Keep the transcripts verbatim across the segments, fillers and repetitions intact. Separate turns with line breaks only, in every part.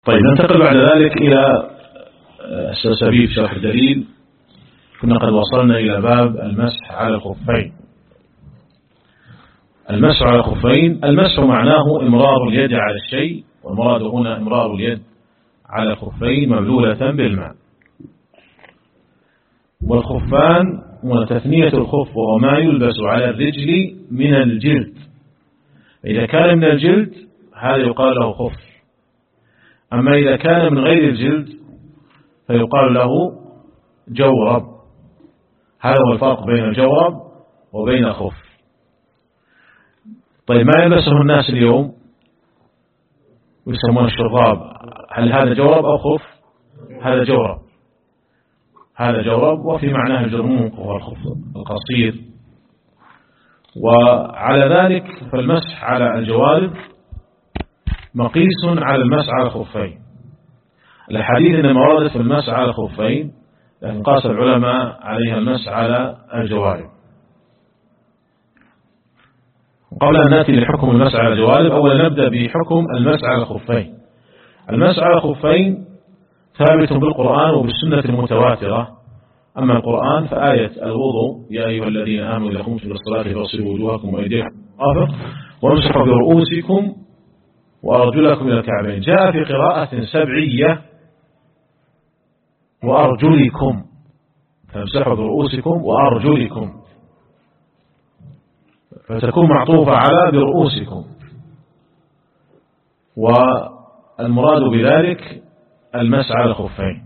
طيب ننتقل بعد ذلك إلى سبيل شرح الدليل. كنا قد وصلنا إلى باب المسح على الخفين. المسح على الخفين، المسح معناه إمرار اليد على الشيء، والمراد هنا إمرار اليد على الخفين مبلولة بالماء. والخفان وتثنية الخف وما يلبس على الرجل من الجلد. إذا كان من الجلد هذا يقال له خف، أما إذا كان من غير الجلد فيقال له جورب. هذا هو الفرق بين الجورب وبين الخف. طيب ما يلبسه الناس اليوم ويسمونه الشراب، هل هذا جورب أو خف؟ هذا جورب، هذا جورب، وفي معناه الجرموق وهو الخف القصير. وعلى ذلك فالمسح على الجوارب مقيس على المسح على الخفين. الحديث إنما وردت في المسح على الخفين، لكن قاس العلماء عليها المسح على الجوارب. قبل أن نأتي لحكم المسح على الجوارب، أولا نبدأ بحكم المسح على الخفين. المسح على الخفين ثابت بالقرآن وبالسنة المتواترة. أما القرآن فآية الوضوء: يا أيها الذين آمنوا إذا قمتم إلى الصلاة فاغسلوا وجوهكم وأيديكم مرافق وامسحوا برؤوسكم وأرجلكم إلى الكعبين. جاء في قراءة سبعية وأرجلكم، فامسحوا برؤوسكم وأرجلكم، فتكون معطوفة على برؤوسكم. والمراد بذلك المسح على الخفين،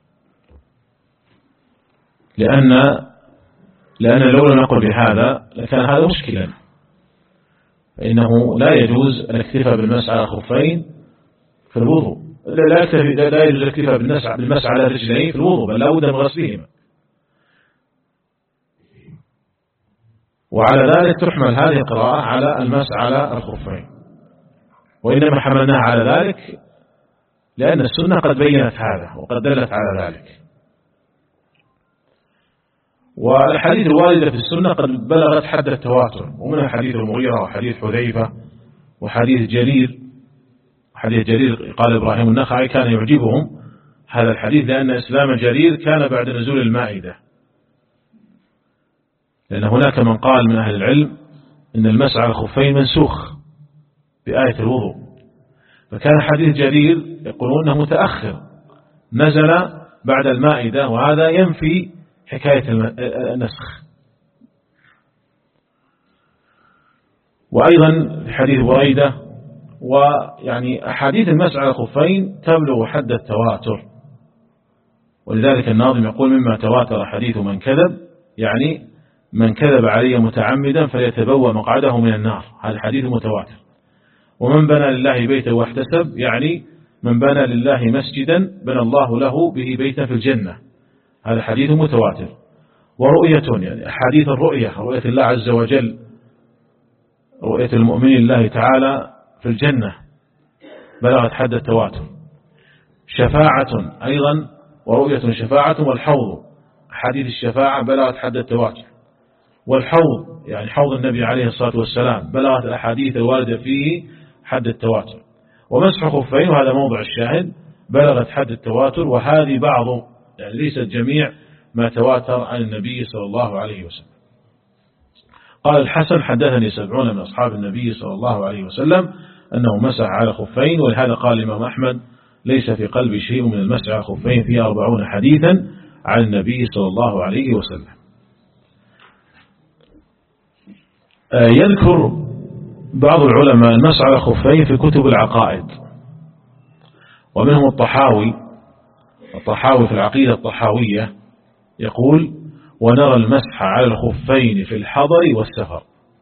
لأن لأن لو لم نقل بهذا لكان هذا مشكلا، فإنه لا يجوز الاكتفاء بالمسح على الخفين في الوضوء، لا يكتفي لا يجوز الاكتفاء بالمسح على الرجلين في الوضوء، بل لا بد من غسلهما. وعلى ذلك تحمل هذه القراءة على المسح على الخفين، وإنما حملناها على ذلك لأن السنة قد بينت هذا وقد دلت على ذلك. والحديث الواردة في السنة قد بلغت حد التواتر، ومنها حديث المغيرة وحديث حذيفة وحديث جرير. حديث جرير قال إبراهيم النخعي كان يعجبهم هذا الحديث لأن إسلام جرير كان بعد نزول المائدة، لأن هناك من قال من أهل العلم إن المسح على الخفين منسوخ بآية الوضوء، فكان حديث جرير يقولون أنه متأخر نزل بعد المائدة، وهذا ينفي حكاية النسخ. وأيضا في حديث بريدة، ويعني أحاديث المسح على الخفين تبلغ حد التواتر، ولذلك الناظم يقول مما تواتر حديث من كذب، يعني من كذب علي متعمدا فليتبوأ مقعده من النار، هذا حديث متواتر. ومن بنى لله بيتا واحتسب، يعني من بنى لله مسجدا بنى الله له به بيتا في الجنة، هذا حديث متواتر. ورؤية، يعني أحاديث الرؤية، رؤية الله عز وجل، رؤية المؤمنين الله تعالى في الجنة بلغت حد التواتر. شفاعة أيضا، ورؤية شفاعة، والحوض، حديث الشفاعة بلغت حد التواتر. والحوض يعني حوض النبي عليه الصلاة والسلام بلغت الأحاديث الواردة فيه حد التواتر. ومسح خفين، وهذا موضع الشاهد، بلغت حد التواتر. وهذه بعض، يعني ليست جميع ما تواتر عن النبي صلى الله عليه وسلم. قال الحسن حدثني سبعون من أصحاب النبي صلى الله عليه وسلم أنه مسح على خفين، ولهذا قال الإمام أحمد ليس في قلبي شيء من المسح على خفين، فيه أربعون حديثا عن النبي صلى الله عليه وسلم. يذكر بعض العلماء المسح على الخفين في كتب العقائد، ومنهم الطحاوي. الطحاوي في العقيدة الطحاوية يقول: ونرى المسح على الخفين في الحضر والسفر.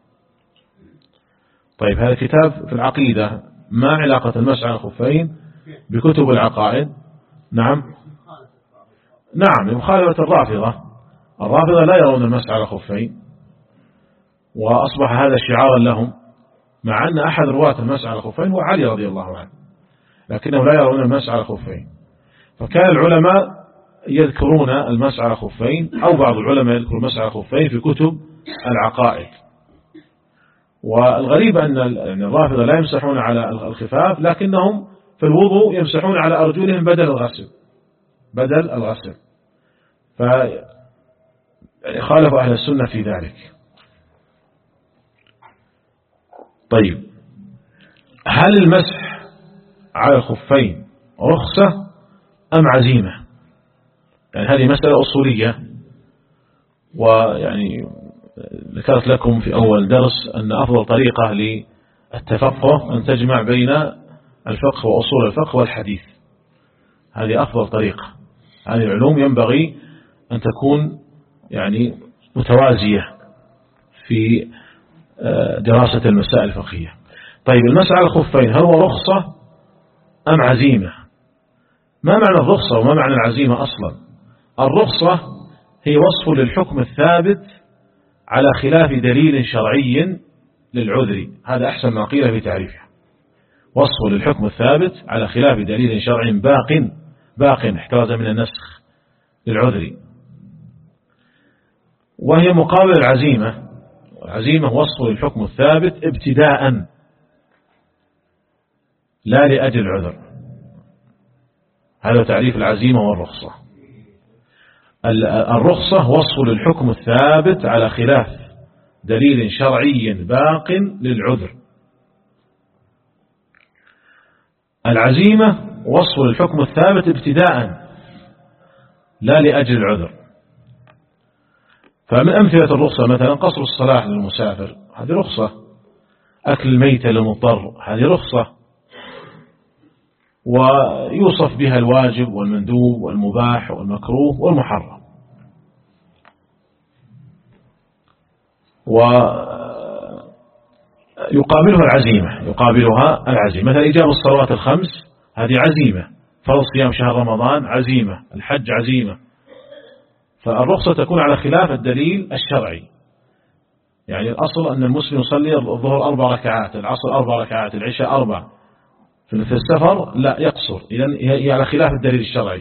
طيب هذا كتاب في العقيدة، ما علاقة المسح على الخفين بكتب العقائد؟ نعم نعم بمخالفة الرافضة. الرافضة لا يرون المسح على الخفين، وأصبح هذا شعارا لهم، مع أن أحد رواة المسح على الخفين هو علي رضي الله عنه، لكنه لا يرون المسح على الخفين. فكان العلماء يذكرون المسح على الخفين، أو بعض العلماء يذكر المسح على الخفين في كتب العقائد. والغريب أن الرافضة لا يمسحون على الخفاف، لكنهم في الوضوء يمسحون على أرجلهم بدل الغسل بدل الغسل ف يعني خالف أهل السنة في ذلك. طيب، هل المسح على الخفين رخصة أم عزيمة؟ يعني هذه مسألة أصولية، ويعني ذكرت لكم في أول درس أن أفضل طريقة للتفقه أن تجمع بين الفقه وأصول الفقه والحديث. هذه أفضل طريقة. هذه العلوم ينبغي أن تكون يعني متوازية في دراسة المسائل الفقهية. طيب، المسح على الخفين هل هو رخصة أم عزيمة؟ ما معنى الرخصة وما معنى العزيمة أصلا؟ الرخصة هي وصف للحكم الثابت على خلاف دليل شرعي للعذر. هذا أحسن ما قيل في تعريفها. وصف للحكم الثابت على خلاف دليل شرعي باق باق احتراز من النسخ للعذر، وهي مقابل العزيمة. العزيمة وصف للحكم الثابت ابتداء لا لأجل العذر. هذا تعريف العزيمة والرخصة. الرخصة وصف للحكم الثابت على خلاف دليل شرعي باق للعذر. العزيمة وصف للحكم الثابت ابتداء لا لأجل العذر. فمن أمثلة الرخصة مثلا قصر الصلاة للمسافر، هذه رخصة. أكل الميتة للمضطر، هذه رخصة، ويوصف بها الواجب والمندوب والمباح والمكروه والمحرم. ويقابلها العزيمة يقابلها العزيمة مثلا إجابة الصلوات الخمس، هذه عزيمة. فرض صيام شهر رمضان عزيمة. الحج عزيمة. فالرخصة تكون على خلاف الدليل الشرعي. يعني الأصل أن المسلم يصلي الظهر أربع ركعات، العصر أربع ركعات، العشاء أربع. في السفر لا يقصر. إذن هي على خلاف الدليل الشرعي.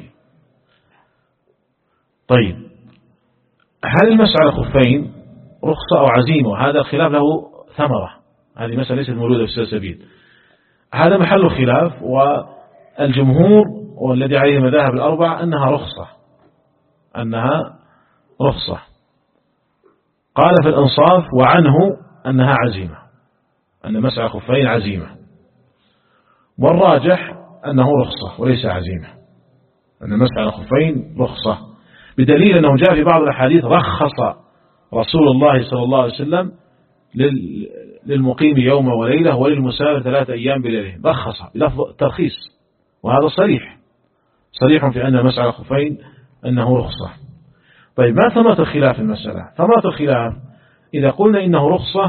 طيب، هل المسح على الخفين رخصة أو عزيمة؟ وهذا الخلاف له ثمرة. هذه مسألة ليست موجودة في السلسبيل. هذا محل خلاف، والجمهور والذي عليه المذاهب الأربع أنها رخصة أنها رخصة. قال في الإنصاف وعنه أنها عزيمة، أن مسح على الخفين عزيمة. والراجح أنه رخصة وليس عزيمة، أن مسح على الخفين رخصة، بدليل أنه جاء في بعض الأحاديث رخص رسول الله صلى الله عليه وسلم للمقيم يوم وليلة وللمسافر ثلاثة أيام بليلهم. رخص بلفظ ترخيص، وهذا صريح صريح في أن مسح على الخفين أنه رخصة. طيب، ما ثمرة الخلاف في المسألة؟ ثمرة الخلاف إذا قلنا إنه رخصة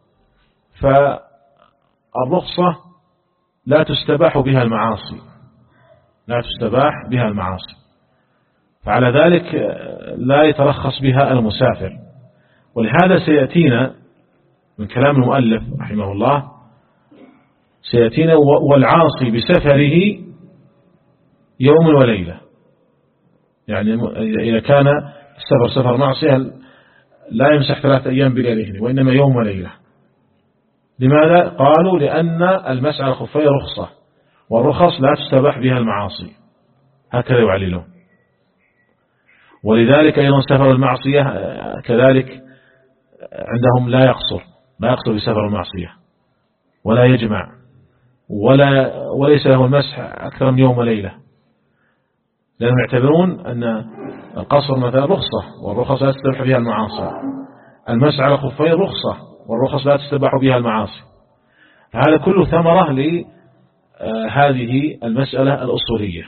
فالرخصة لا تستباح بها المعاصي لا تستباح بها المعاصي فعلى ذلك لا يترخص بها المسافر. ولهذا سيأتينا من كلام المؤلف رحمه الله، سيأتينا والعاصي بسفره يوم وليلة. يعني إذا كان السفر سفر معصية لا يمسح ثلاثة أيام بليلهن، وإنما يوم وليلة. لماذا؟ قالوا لأن المسح على الخفين رخصة، والرخص لا تستباح بها المعاصي، هكذا يعللون. ولذلك أيضا سفر المعصية كذلك عندهم لا يقصر لا يقصر بسفر المعصية ولا يجمع ولا وليس له المسح أكثر من يوم وليلة، لأنهم يعتبرون أن القصر مثلا رخصة، والرخص لا تستباح بها المعاصي. المسح على الخفين رخصة، والرخص لا تستباح بها المعاصي. هذا كله ثمرة لهذه المسألة الأصولية.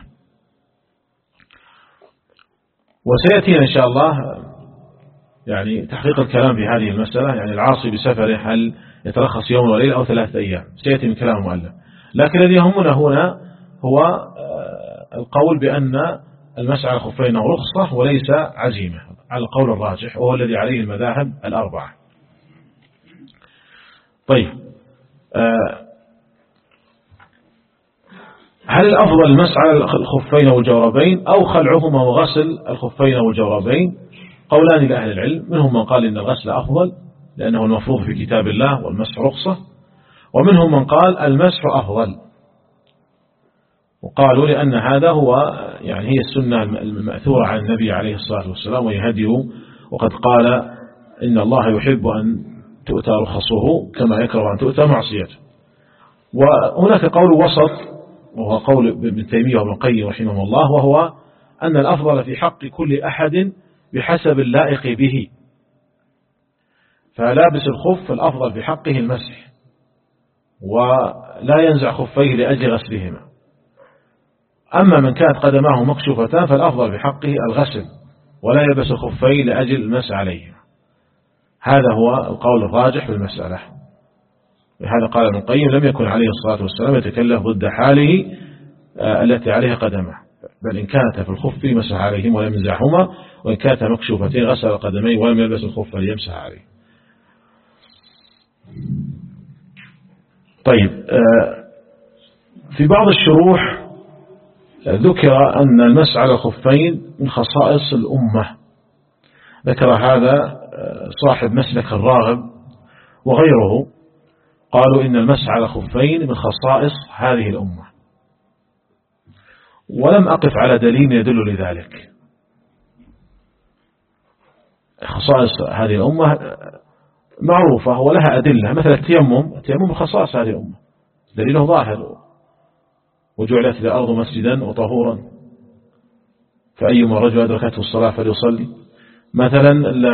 وسيأتينا إن شاء الله يعني تحقيق الكلام في هذه المسألة، يعني العاصي بسفره هل يترخص يوم وليلة أو ثلاثة أيام، سيأتي من كلام المؤلف. لكن الذي يهمنا هنا هو القول بأن المسح على الخفين رخصة وليس عزيمة، على القول الراجح، وهو الذي عليه المذاهب الأربعة. طيب، هل الأفضل المسح على الخفين والجوربين أو خلعهما وغسل الخفين والجوربين؟ قولان لأهل العلم، منهم من قال إن الغسل أفضل لأنه المفروض في كتاب الله والمسح رخصة، ومنهم من قال المسح أفضل. وقالوا لأن هذا هو يعني هي السنة المأثورة عن النبي عليه الصلاة والسلام ويهديه، وقد قال إن الله يحب أن تؤتى رخصه كما يكره أن تؤتى معصيته. وهناك قول وسط وهو قول ابن تيمية وابن القيم رحمه الله، وهو أن الأفضل في حق كل أحد بحسب اللائق به، فلابس الخف الأفضل في حقه المسح، ولا ينزع خفيه لأجل غسلهما. أما من كانت قدماه مكشوفتان فالأفضل في حقه الغسل، ولا يلبس خفيه لأجل المسح عليهما. هذا هو القول الراجح في المسألة. لهذا قال ابن القيم لم يكن عليه الصلاة والسلام يتكلف ضد حاله التي عليها قدمه، بل إن كانت في الخف مسح عليهم ولم ينزعهما، وإن كانت مكشوفتين غسل القدمين ولم يلبس الخف ليمسح عليه. طيب، في بعض الشروح ذكر أن المسح على الخفين من خصائص الأمة، ذكر هذا صاحب مسلك الراغب وغيره، قالوا إن المسح على الخفين من خصائص هذه الأمة، ولم أقف على دليل يدل لذلك. خصائص هذه الأمة معروفة ولها أدلة، مثل التيمم، التيمم من خصائص هذه الأمة دليله ظاهر، وجعلت الأرض مسجدا وطهورا فأيما رجل أدركته الصلاة فليصلي. مثلا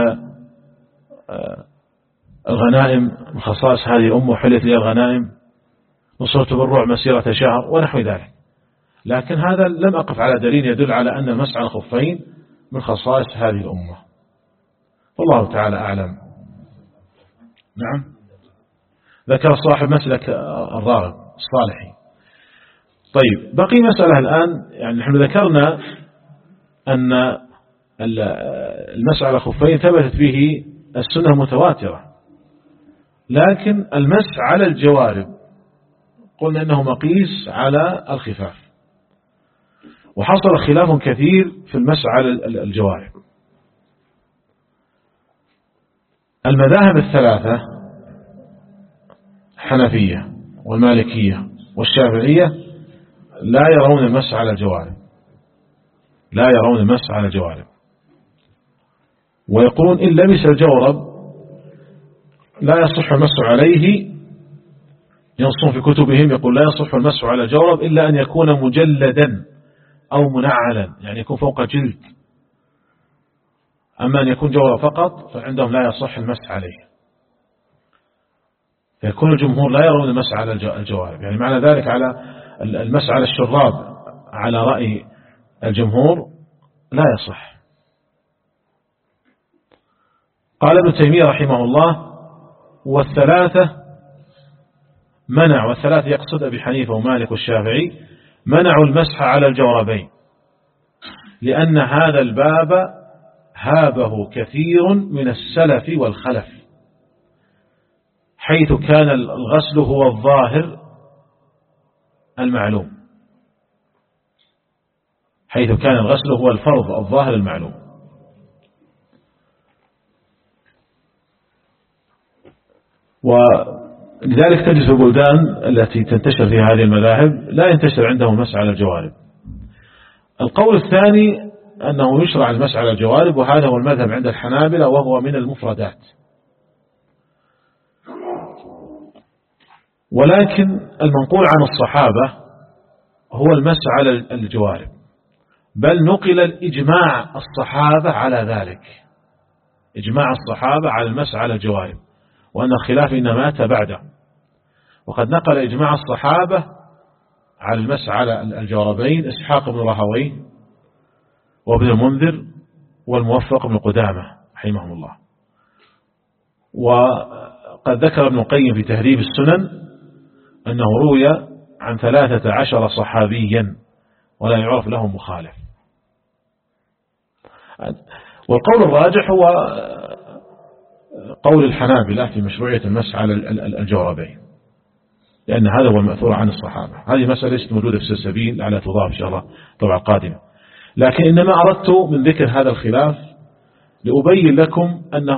الغنائم من خصائص هذه الأمة، وحلت لي الغنائم، نصرت بالرعب مسيرة شهر ونحو ذلك. لكن هذا لم أقف على دليل يدل على أن المسح على الخفين من خصائص هذه الأمة، والله تعالى أعلم. نعم، ذكر صاحب مسلك الراغب الصالحي. طيب، بقي مسألة الآن، يعني نحن ذكرنا أن المسح على الخفين ثبتت به السنة متواترة، لكن المسح على الجوارب قلنا أنه مقيس على الخفاف، وحصل خلاف كثير في المسح على الجوارب. المذاهب الثلاثة الحنفية والمالكية والشافعية لا يرون المسح على الجوارب، لا يرون المسح على الجوارب، ويقولون إن لبس الجورب لا يصح المسح عليه. ينصون في كتبهم يقول لا يصح المسح على الجورب إلا أن يكون مجلدا أو منعلا، يعني يكون فوق جلد. أما أن يكون جورب فقط فعندهم لا يصح المسح عليه. فيكون الجمهور لا يرون المسح على الجوارب، يعني معنى ذلك على المسح على الشراب على رأي الجمهور لا يصح. قال ابن تيمية رحمه الله: والثلاثة منع، والثلاثة يقصد أبي حنيفة ومالك والشافعي، منعوا المسح على الجوربين، لأن هذا الباب هابه كثير من السلف والخلف، حيث كان الغسل هو الظاهر المعلوم، حيث كان الغسل هو الفرض الظاهر المعلوم. ولذلك تجد في البلدان التي تنتشر فيها هذه المذاهب لا ينتشر عندهم المسح على الجوارب. القول الثاني أنه يشرع المسح على الجوارب، وهذا هو المذهب عند الحنابلة، وهو من المفردات. ولكن المنقول عن الصحابة هو المسح على الجوارب، بل نقل الإجماع الصحابة على ذلك، إجماع الصحابة على المسح على الجوارب، وأن الخلاف إنما أتى بعده. وقد نقل إجماع الصحابة على المسح على الجوربين إسحاق بن راهويه وابن المنذر والموفق بن قدامة رحمهم الله. وقد ذكر ابن القيم في تهذيب السنن أنه روي عن ثلاثة عشر صحابيا ولا يعرف لهم مخالف. والقول الراجح هو قول الحنابلة في مشروعية المسح على الجوربين، لأن هذا هو المأثور عن الصحابة. هذه مسألة ليست موجودة في السلسبيل، على تضاف إن شاء الله طبعا قادمة. لكن إنما أردت من ذكر هذا الخلاف لأبين لكم أنه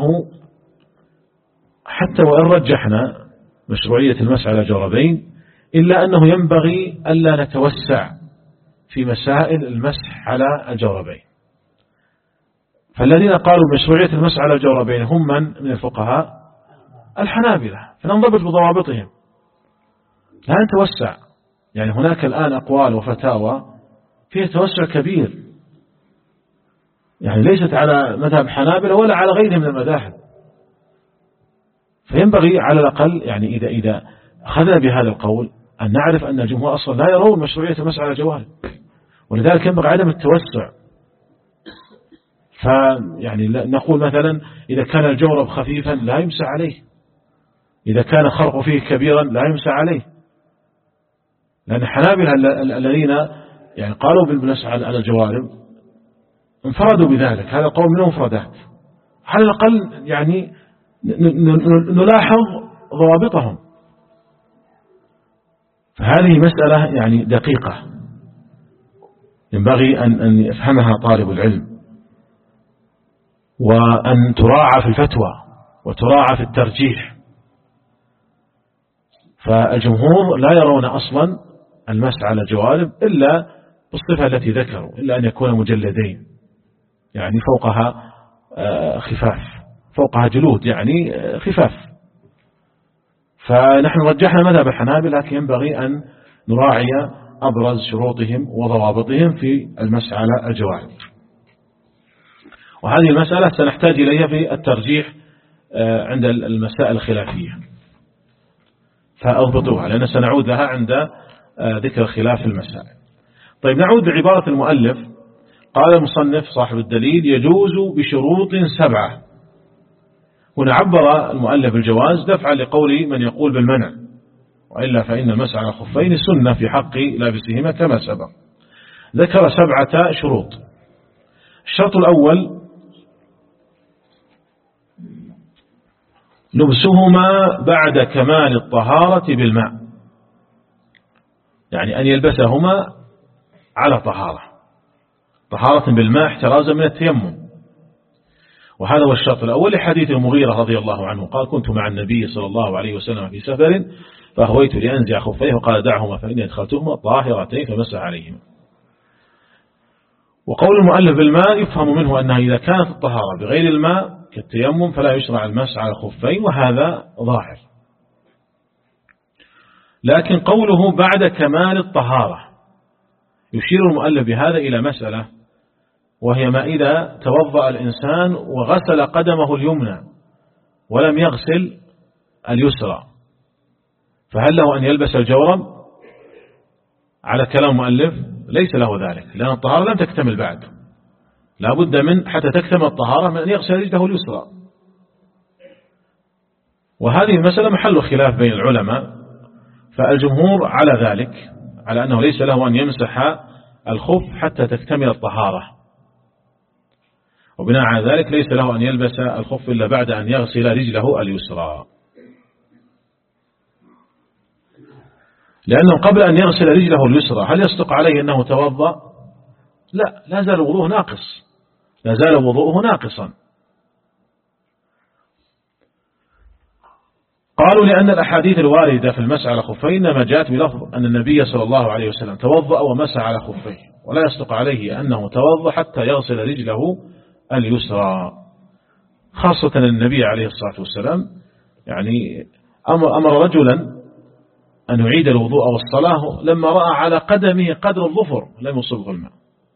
حتى وإن رجحنا مشروعية المسح على الجوربين، إلا أنه ينبغي ألا نتوسع في مسائل المسح على الجوربين. فالذين قالوا بمشروعية المسح على الجوربين هم من من الفقهاء؟ الحنابلة. فننضبط بضوابطهم لا نتوسع. يعني هناك الآن أقوال وفتاوى فيها توسع كبير، يعني ليست على مذهب حنابلة ولا على غيره من المذاهب. فينبغي على الأقل يعني إذا إذا أخذنا بهذا القول أن نعرف أن الجمهور أصلا لا يرون مشروعية المسح على الجوارب، ولذلك ينبغي عدم التوسع. فيعني نقول مثلا إذا كان الجورب خفيفا لا يمسح عليه، إذا كان خرق فيه كبيرا لا يمسح عليه، لأن الحنابلة الذين يعني قالوا بالمسح على الجوارب انفردوا بذلك، هذا قول من المفردات. على الأقل يعني نلاحظ ضوابطهم. فهذه مسألة يعني دقيقة ينبغي أن أن يفهمها طالب العلم، وأن تراعى في الفتوى وتراعى في الترجيح. فالجمهور لا يرون أصلا المسح على الجوارب إلا بالصفة التي ذكروا، إلا أن يكون مجلدين يعني فوقها خفاف، فوقها جلود يعني خفاف. فنحن رجحنا مذهب الحنابلة، لكن ينبغي أن نراعي أبرز شروطهم وضوابطهم في المسح على الجوارب. وهذه المسألة سنحتاج إليها في الترجيح عند المسائل الخلافية، فأضبطوها لأن سنعود لها عند ذكر خلاف المسائل. طيب نعود بعبارة المؤلف. قال المصنف صاحب الدليل: يجوز بشروط سبعة. هنا عبر المؤلف بالجواز دفعا لقول من يقول بالمنع، وإلا فإن المسح على الخفين سنة في حق لابسهما كما سبق. ذكر سبعة شروط. الشرط الأول: لبسهما بعد كمال الطهارة بالماء، يعني أن يلبسهما على طهارة، طهارة بالماء احترازا من التيمم. وهذا هو الشرط الأول لحديث المغيرة رضي الله عنه قال: كنت مع النبي صلى الله عليه وسلم في سفر فأهويت لأنزع خفيه وقال: دعهما فإني أدخلتهما طاهرتين فمسح عليهما. وقول المؤلف بالماء يفهم منه أنها إذا كانت الطهارة بغير الماء كالتيمم فلا يشرع المسح على الخفين، وهذا ظاهر. لكن قوله بعد كمال الطهارة يشير المؤلف بهذا إلى مسألة، وهي ما إذا توضأ الإنسان وغسل قدمه اليمنى ولم يغسل اليسرى، فهل له أن يلبس الجورب؟ على كلام المؤلف ليس له ذلك، لأن الطهارة لم تكتمل بعد، لا بد من حتى تكتمل الطهارة من أن يغسل رجله اليسرى. وهذه المسألة محل خلاف بين العلماء، فالجمهور على ذلك، على أنه ليس له أن يمسح الخف حتى تكتمل الطهارة، وبناء على ذلك ليس له أن يلبس الخف إلا بعد أن يغسل رجله اليسرى، لأنه قبل أن يغسل رجله اليسرى هل يصدق عليه أنه توضأ؟ لا، لا زال وضوءه ناقص، لا زال وضوءه ناقصا. قالوا لأن الأحاديث الواردة في المسح على خفين ما جاءت بلفظ أن النبي صلى الله عليه وسلم توضأ ومسح على خفيه، ولا يصدق عليه أنه توضأ حتى يغسل رجله اليسرى، خاصة النبي عليه الصلاة والسلام يعني أمر رجلا أن يعيد الوضوء والصلاة لما رأى على قدمه قدر الظفر لم يصبه الماء،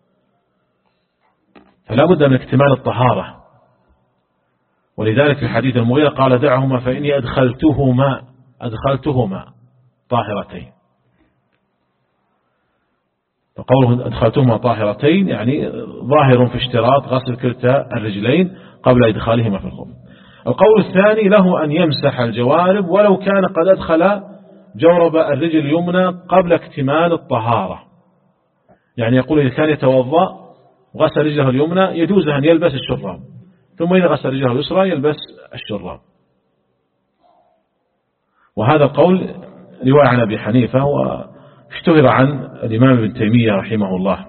فلا بد من اكتمال الطهارة. ولذلك في حديث المغيرة قال: دعهما فإني أدخلتهما أدخلتهما طاهرتين. فقوله أدخلتهما طاهرتين يعني ظاهر في اشتراط غسل كلتا الرجلين قبل إدخالهما في الخف. القول الثاني: له أن يمسح الجوارب ولو كان قد أدخل جورب الرجل اليمنى قبل اكتمال الطهارة، يعني يقول إذا كان يتوضأ وغسل رجله اليمنى يجوز أن يلبس الشراب، ثم إذا غسل رجله اليسرى يلبس الشراب. وهذا القول رواية عن أبي حنيفة، واشتهر عن الإمام ابن تيمية رحمه الله.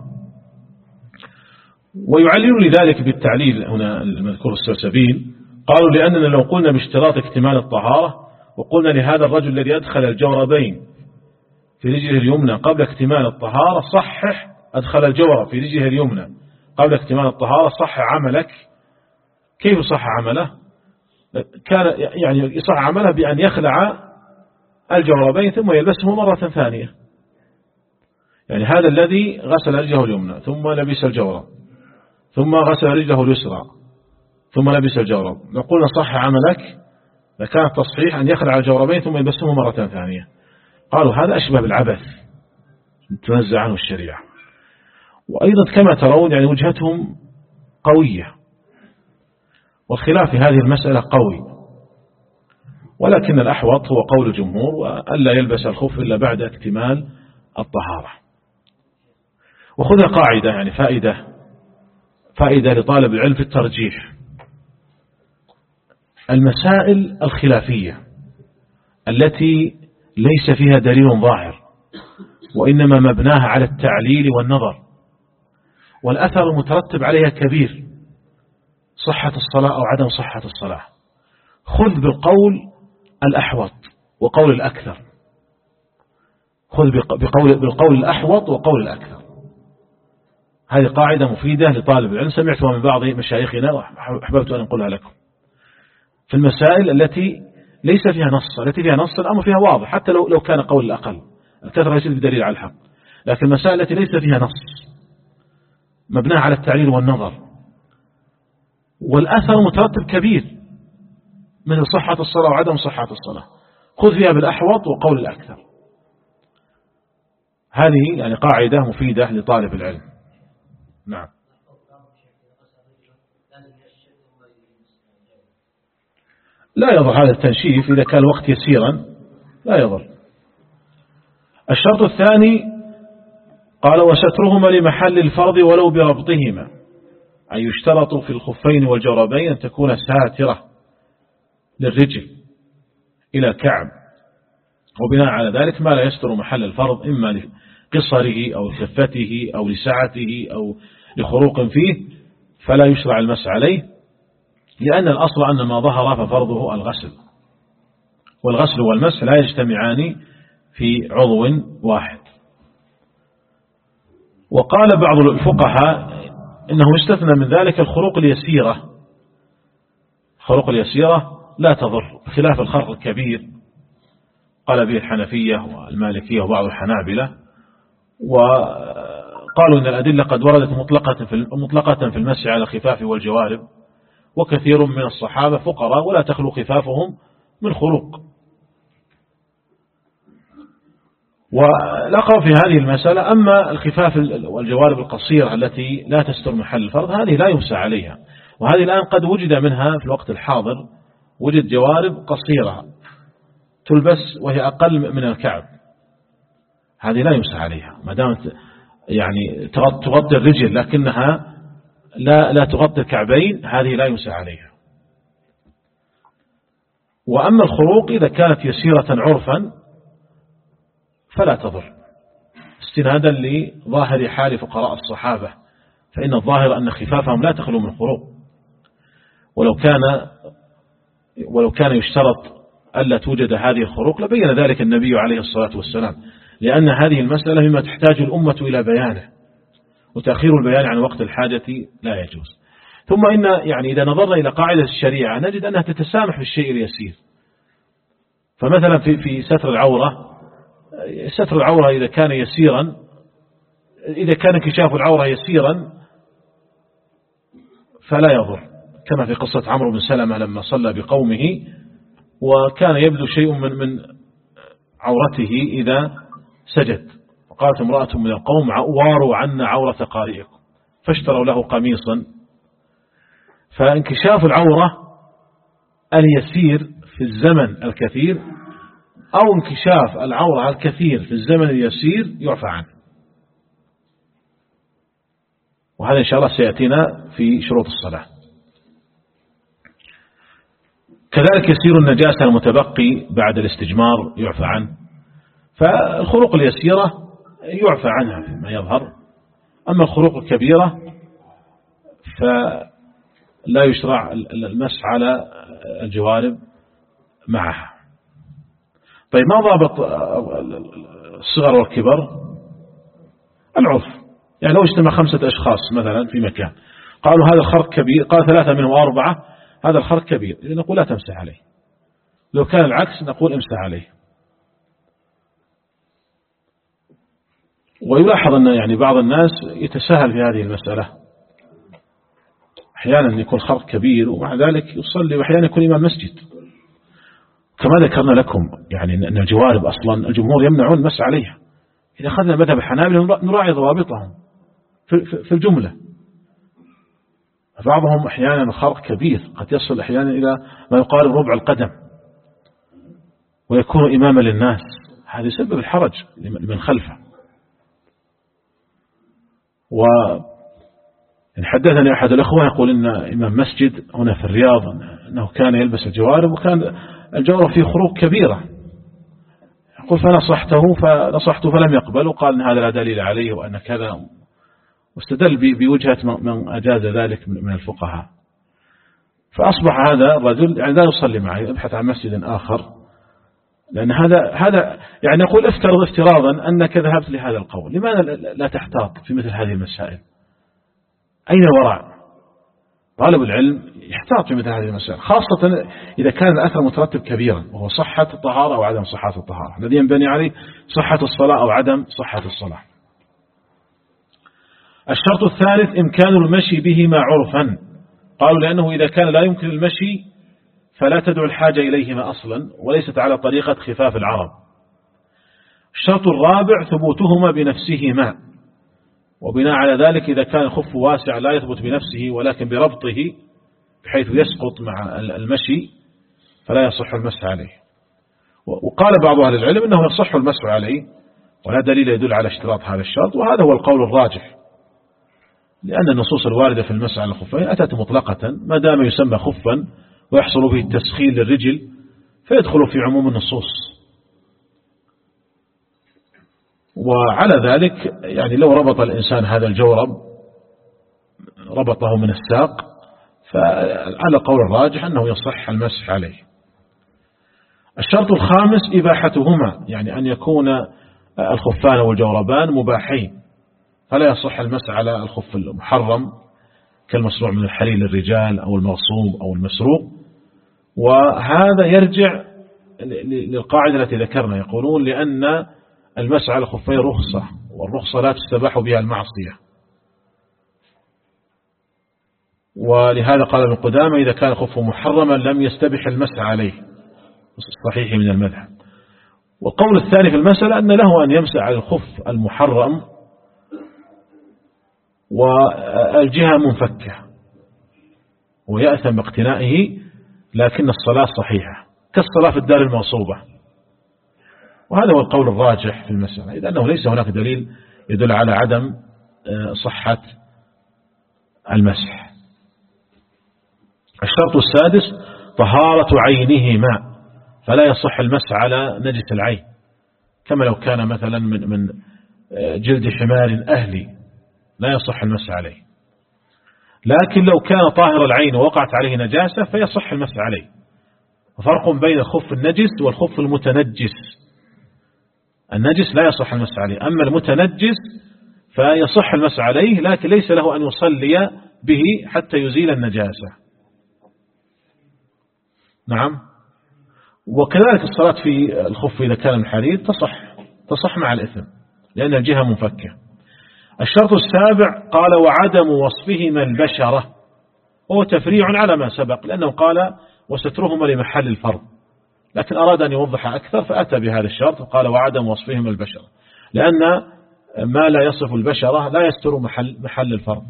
ويعلل لذلك بالتعليل هنا المذكور السلسبيل، قالوا لأننا لو قلنا باشتراط اكتمال الطهارة وقلنا لهذا الرجل الذي أدخل الجوربين في رجله اليمنى قبل اكتمال الطهارة صحح أدخل الجورب في رجله اليمنى قبل اكتمال الطهارة صح عملك. كيف صح عمله؟ كان يعني يصح عمله بأن يخلع الجوربين ثم يلبسه مرة ثانية. يعني هذا الذي غسل رجله اليمنى ثم لبس الجورب ثم غسل رجله اليسرى ثم لبس الجورب، نقول صح عملك لكان التصحيح أن يخلع الجوربين ثم يلبسه مرة ثانية. قالوا هذا أشبه بالعبث تنزع عنه الشريعة. وأيضا كما ترون يعني وجهتهم قوية، والخلاف في هذه المسألة قوي، ولكن الأحوط هو قول الجمهور وألا يلبس الخف إلا بعد اكتمال الطهارة. وخذ قاعدة يعني فائدة فائدة لطالب العلم في الترجيح. المسائل الخلافية التي ليس فيها دليل ظاهر وإنما مبناها على التعليل والنظر والأثر المترتب عليها كبير، صحة الصلاة أو عدم صحة الصلاة، خذ بالقول الأحوط وقول الأكثر، خذ بقول بالقول الأحوط وقول الأكثر. هذه قاعدة مفيدة لطالب العلم سمعتها من بعض مشايخنا وأحببت أن أقولها لكم. في المسائل التي ليس فيها نص، التي فيها نص الأمر فيها واضح حتى لو لو كان قول الأقل، الكثرة ليست بدليل على الحق، لكن المسائل التي ليس فيها نص مبناها على التعليل والنظر والأثر مترتب كبير من صحة الصلاة وعدم صحة الصلاة، خذ فيها بالأحوط وقول الأكثر. هذه يعني قاعدة مفيدة لطالب العلم. نعم. لا يضر هذا التنشيف إذا كان الوقت يسيرا لا يضر. الشرط الثاني قال وسترهما لمحل الفرض ولو بربطهما، أي يشترط في الخفين والجوربين أن تكون ساترة للرجل إلى الكعب، وبناء على ذلك ما لا يستر محل الفرض إما لقصره أو خفته أو لسعته أو لخروق فيه فلا يشرع المس عليه، لأن الأصل أن ما ظهر ففرضه الغسل، والغسل والمس لا يجتمعان في عضو واحد. وقال بعض الفقهاء إنه يستثنى من ذلك الخروق اليسيرة، الخروق اليسيرة لا تضر خلاف الخرق الكبير، قال به الحنفية والمالكية وبعض الحنابلة، وقالوا إن الأدلة قد وردت مطلقة في مطلقة في المسح على الخفاف والجوارب، وكثير من الصحابة فقراء ولا تخلو خفافهم من خروق. ولقوا في هذه المسألة أما الخفاف والجوارب القصيرة التي لا تستر محل الفرض هذه لا يمسى عليها، وهذه الآن قد وجد منها في الوقت الحاضر، وجد جوارب قصيرة تلبس وهي أقل من الكعب، هذه لا يمسى عليها ما دامت يعني تغطي الرجل لكنها لا لا تغطي الكعبين، هذه لا يمسى عليها. وأما الخروق إذا كانت يسيرة عرفا فلا تضر، استنادا لظاهر حال فقراء الصحابة، فإن الظاهر أن خفافهم لا تخلو من خروق، ولو كان ولو كان يشترط ألا توجد هذه الخروق لبين ذلك النبي عليه الصلاة والسلام، لأن هذه المسألة مما تحتاج الأمة إلى بيانه، وتأخير البيان عن وقت الحاجة لا يجوز. ثم إن يعني إذا نظرنا إلى قاعدة الشريعة نجد أنها تتسامح بالشيء اليسير. فمثلا في في ستر العورة، ستر العورة إذا كان يسيرا، إذا كان انكشاف العورة يسيرا فلا يضر، كما في قصة عمرو بن سلمة لما صلى بقومه وكان يبدو شيء من من عورته إذا سجد، وقالت امرأة من القوم واروا عنا عورة قارئكم، فاشتروا له قميصا. فانكشاف العورة اليسير في الزمن الكثير أو انكشاف العورة الكثير في الزمن اليسير يعفى عنه، وهذا إن شاء الله سيأتينا في شروط الصلاة. كذلك يسير النجاسة المتبقي بعد الاستجمار يعفى عنه، فالخروق اليسيرة يعفى عنها فيما يظهر، أما الخروق الكبيرة فلا يشرع المسح على الجوارب معها. طيب ما ضابط الصغر والكبر؟ العرف، يعني لو اجتمع خمسة أشخاص مثلا في مكان قالوا هذا الخرق كبير، قال ثلاثة منهم أربعة هذا الخرق كبير، نقول لا تمسح عليه. لو كان العكس نقول امسح عليه. ويلاحظ أن يعني بعض الناس يتساهل في هذه المسألة، أحيانا يكون خرق كبير ومع ذلك يصلي، وأحيانا يكون إمام مسجد. كما ذكرنا لكم يعني أن الجوارب أصلا الجمهور يمنعون المسح عليها. إذا أخذنا مذهب الحنابلة نراعي ضوابطهم في الجملة. بعضهم أحيانا خرق كبير قد يصل أحيانا إلى ما يقارب ربع القدم ويكون إماما للناس، هذا يسبب الحرج لمن خلفه. و حدثني أحد الأخوة يقول إن إمام مسجد هنا في الرياض أنه كان يلبس الجوارب وكان الجورب فيه خروق كبيرة، يقول فنصحته فنصحته فلم يقبل وقال إن هذا لا دليل عليه وأن كذا، واستدل بوجهة من أجاز ذلك من الفقهاء. فأصبح هذا الرجل يعني لا يصلي معي، يبحث عن مسجد آخر، لأن هذا هذا يعني يقول افترض افتراضا أنك ذهبت لهذا القول، لماذا لا تحتاط في مثل هذه المسائل؟ أين الورع؟ طالب العلم يحتاط في مثل هذه المسائل، خاصة إذا كان الأثر مترتب كبيرا وهو صحة الطهارة أو عدم صحة الطهارة، الذي ينبني عليه صحة الصلاة أو عدم صحة الصلاة. الشرط الثالث إمكان المشي بهما عرفا، قالوا لأنه إذا كان لا يمكن المشي فلا تدعو الحاجة إليهما أصلا، وليست على طريقة خفاف العرب. الشرط الرابع ثبوتهما بنفسهما، وبناء على ذلك إذا كان الخف واسع لا يثبت بنفسه ولكن بربطه بحيث يسقط مع المشي فلا يصح المسح عليه. وقال بعض أهل العلم إنه يصح المسح عليه ولا دليل يدل على اشتراط هذا الشرط، وهذا هو القول الراجح، لأن النصوص الواردة في المسح على الخفين أتت مطلقة، ما دام يسمى خفا ويحصل به التسخين للرجل فيدخل في عموم النصوص. وعلى ذلك يعني لو ربط الإنسان هذا الجورب ربطه من الساق فعلى قول الراجح أنه يصح المسح عليه. الشرط الخامس إباحتهما، يعني أن يكون الخفان والجوربان مباحين، فلا يصح المسح على الخف المحرم كالمصنوع من الحرير للرجال أو المغصوب أو المسروق. وهذا يرجع للقاعدة التي ذكرنا، يقولون لأن المسح على الخفين رخصة، والرخصة لا تستباح بها المعصية، ولهذا قال ابن قدامة إذا كان الخف محرما لم يستبح المسح عليه، الصحيح من المذهب. والقول الثاني في المسألة أن له أن يمسح على الخف المحرم والجهة منفكة ويأثم باقتنائه، لكن الصلاة صحيحة كالصلاة في الدار المغصوبة، وهذا هو القول الراجح في المسألة، إذ أنه ليس هناك دليل يدل على عدم صحة المسح. الشرط السادس طهارة عينهما، فلا يصح المسح على نجس العين، كما لو كان مثلا من من جلد حمار أهلي لا يصح المسح عليه، لكن لو كان طاهر العين ووقعت عليه نجاسة فيصح المسح عليه. وفرق بين الخف النجس والخف المتنجس، النجس لا يصح المسح عليه، أما المتنجس فيصح المسح عليه، لكن ليس له أن يصلي به حتى يزيل النجاسة. نعم. وكذلك الصلاة في الخف إذا كان من حرير تصح تصح مع الإثم لأن الجهة منفكة. الشرط السابع قال وعدم وصفهما البشرة، وهو تفريع على ما سبق، لأنه قال وسترهما لمحل الفرض، لكن أراد أن يوضح أكثر فأتى بهذا الشرط وقال وعدم وصفهما البشرة، لأن ما لا يصف البشرة لا يستر محل محل الفرض.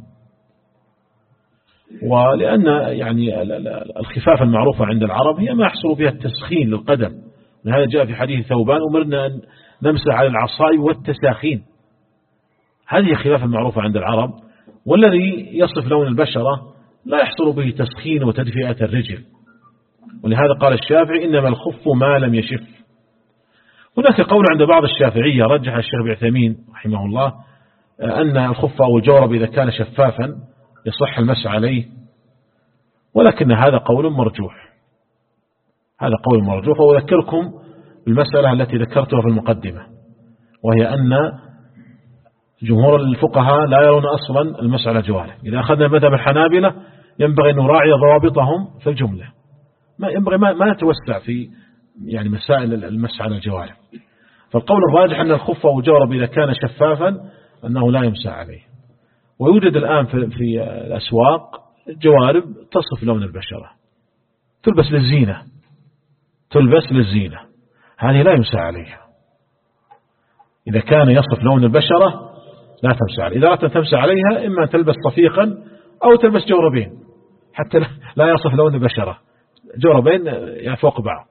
ولأن يعني الخفاف المعروفة عند العرب هي ما يحصل بها التسخين للقدم، لهذا جاء في حديث ثوبان أمرنا أن نمسح على العصائب والتساخين، هذه خلاف المعروفة عند العرب، والذي يصف لون البشرة لا يحصل به تسخين وتدفئة الرجل، ولهذا قال الشافعي إنما الخف ما لم يشف. هناك قول عند بعض الشافعية رجح الشيخ ابن عثيمين رحمه الله أن الخف أو الجورب إذا كان شفافا يصح المسح عليه، ولكن هذا قول مرجوح، هذا قول مرجوح. وأذكركم بالمسألة التي ذكرتها في المقدمة، وهي أن جمهور الفقهاء لا يرون أصلا المسألة جوارب. إذا أخذنا مذهب الحنابلة ينبغي أن نراعي ضوابطهم في الجملة، ما ينبغي ما, ما نتوسع في يعني مسائل المسح على الجوارب. فالقول الراجح أن الخف أو الجورب إذا كان شفافا أنه لا يمسح عليه. ويوجد الآن في, في الأسواق جوارب تصف لون البشرة، تلبس للزينة، تلبس للزينة، هذه لا يمسح عليها. إذا كان يصف لون البشرة لا تمسح عليها. إذا أردت أن تمسح عليها إما أن تلبس صفيقا أو تلبس جوربين حتى لا يصف لون البشرة، جوربين يعني فوق بعض.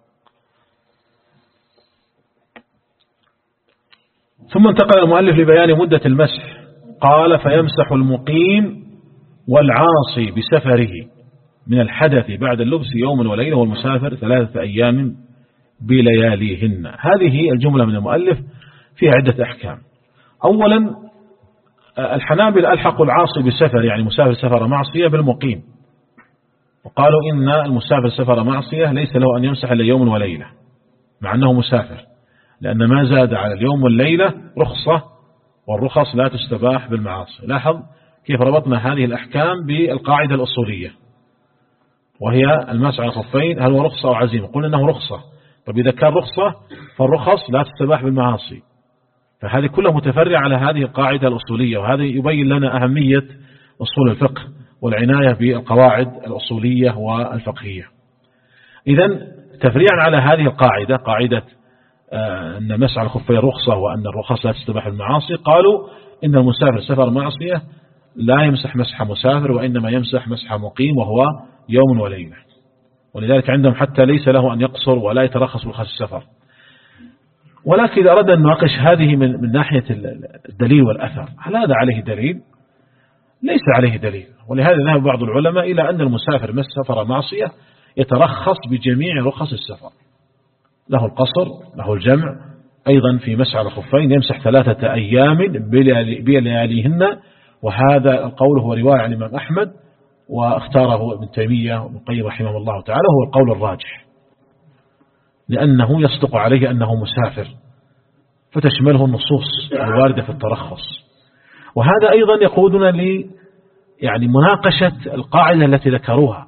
ثم انتقل المؤلف لبيان مدة المسح، قال فيمسح المقيم والعاصي بسفره من الحدث بعد اللبس يوم وليلة، والمسافر ثلاثة أيام بلياليهن. هذه الجملة من المؤلف فيها عدة أحكام. أولا الحنابلة ألحقوا العاصي بسفر يعني مسافر سفر معصية بالمقيم، وقالوا إن المسافر سفر معصية ليس له أن يمسح إلا يوم وليلة مع أنه مسافر، لأن ما زاد على اليوم والليلة رخصة، والرخص لا تستباح بالمعاصي. لاحظ كيف ربطنا هذه الأحكام بالقاعدة الأصولية وهي المسح على الخفين، هل هو رخصة أو عزيمة؟ قلنا أنه رخصة. طب إذا كان رخصة فالرخص لا تستباح بالمعاصي، فهذه كلها متفرعة على هذه القاعدة الأصولية، وهذا يبين لنا أهمية أصول الفقه والعناية بالقواعد الأصولية والفقهية. إذن تفريعا على هذه القاعدة، قاعدة أن مسح الخفين رخصة وأن الرخص لا تستباح المعاصي، قالوا إن المسافر سفر معصية لا يمسح مسح مسافر، وإنما يمسح مسح مقيم وهو يوم وليلة. ولذلك عندهم حتى ليس له أن يقصر ولا يترخص برخص السفر. ولكن إذا أردنا أن نناقش هذه من, من ناحية الدليل والأثر، هل هذا عليه دليل؟ ليس عليه دليل. ولهذا ذهب بعض العلماء إلى أن المسافر من سفر معصية يترخص بجميع رخص السفر، له القصر، له الجمع، أيضا في مسح الخفين يمسح ثلاثة أيام بلياليهن. وهذا القول هو رواية عن الإمام أحمد، واختاره ابن تيمية وابن القيم رحمه الله تعالى، هو القول الراجح، لأنه يصدق عليه أنه مسافر فتشمله النصوص الواردة في الترخص. وهذا أيضا يقودنا ل يعني مناقشة القاعدة التي ذكروها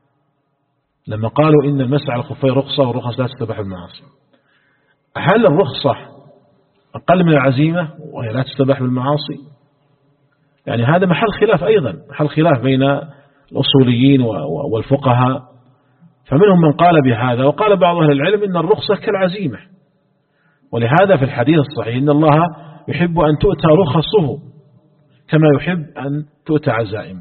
لما قالوا إن المسح على الخفين رخصة والرخص لا تستباح المعاصي. هل الرخصة أقل من العزيمة وهي لا تستباح بالمعاصي؟ يعني هذا محل خلاف، أيضا محل خلاف بين الأصوليين والفقهاء. فمنهم من قال بهذا، وقال بعض أهل العلم إن الرخصة كالعزيمة. ولهذا في الحديث الصحيح إن الله يحب أن تؤتى رخصه كما يحب أن تؤتى عزائم،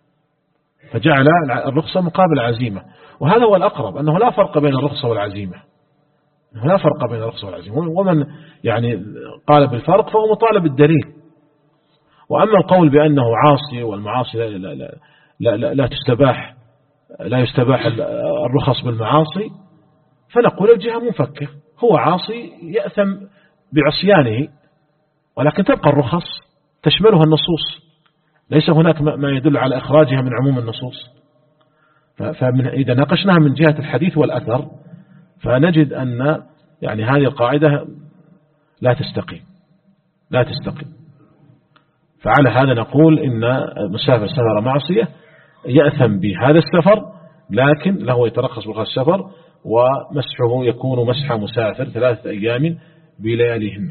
فجعل الرخصة مقابل عزيمة. وهذا هو الأقرب، أنه لا فرق بين الرخصة والعزيمة، أنه لا فرق بين الرخصة والعزيمة. ومن يعني قال بالفرق فهو مطالب بالدليل. وأما القول بأنه عاصي والمعاصي لا, لا, لا, لا, لا, لا تستباح لا يستباح الرخص بالمعاصي، فنقول الجهة منفكة، هو عاصي يأثم بعصيانه، ولكن تبقى الرخص تشملها النصوص، ليس هناك ما يدل على إخراجها من عموم النصوص. فإذا ناقشناها من جهة الحديث والأثر فنجد أن يعني هذه القاعدة لا تستقيم لا تستقيم فعلى هذا نقول إن مسافر سفر معصية يأثم بهذا السفر، لكن له يترخص بهذا السفر، ومسحه يكون مسح مسافر ثلاثة أيام بلياليهن.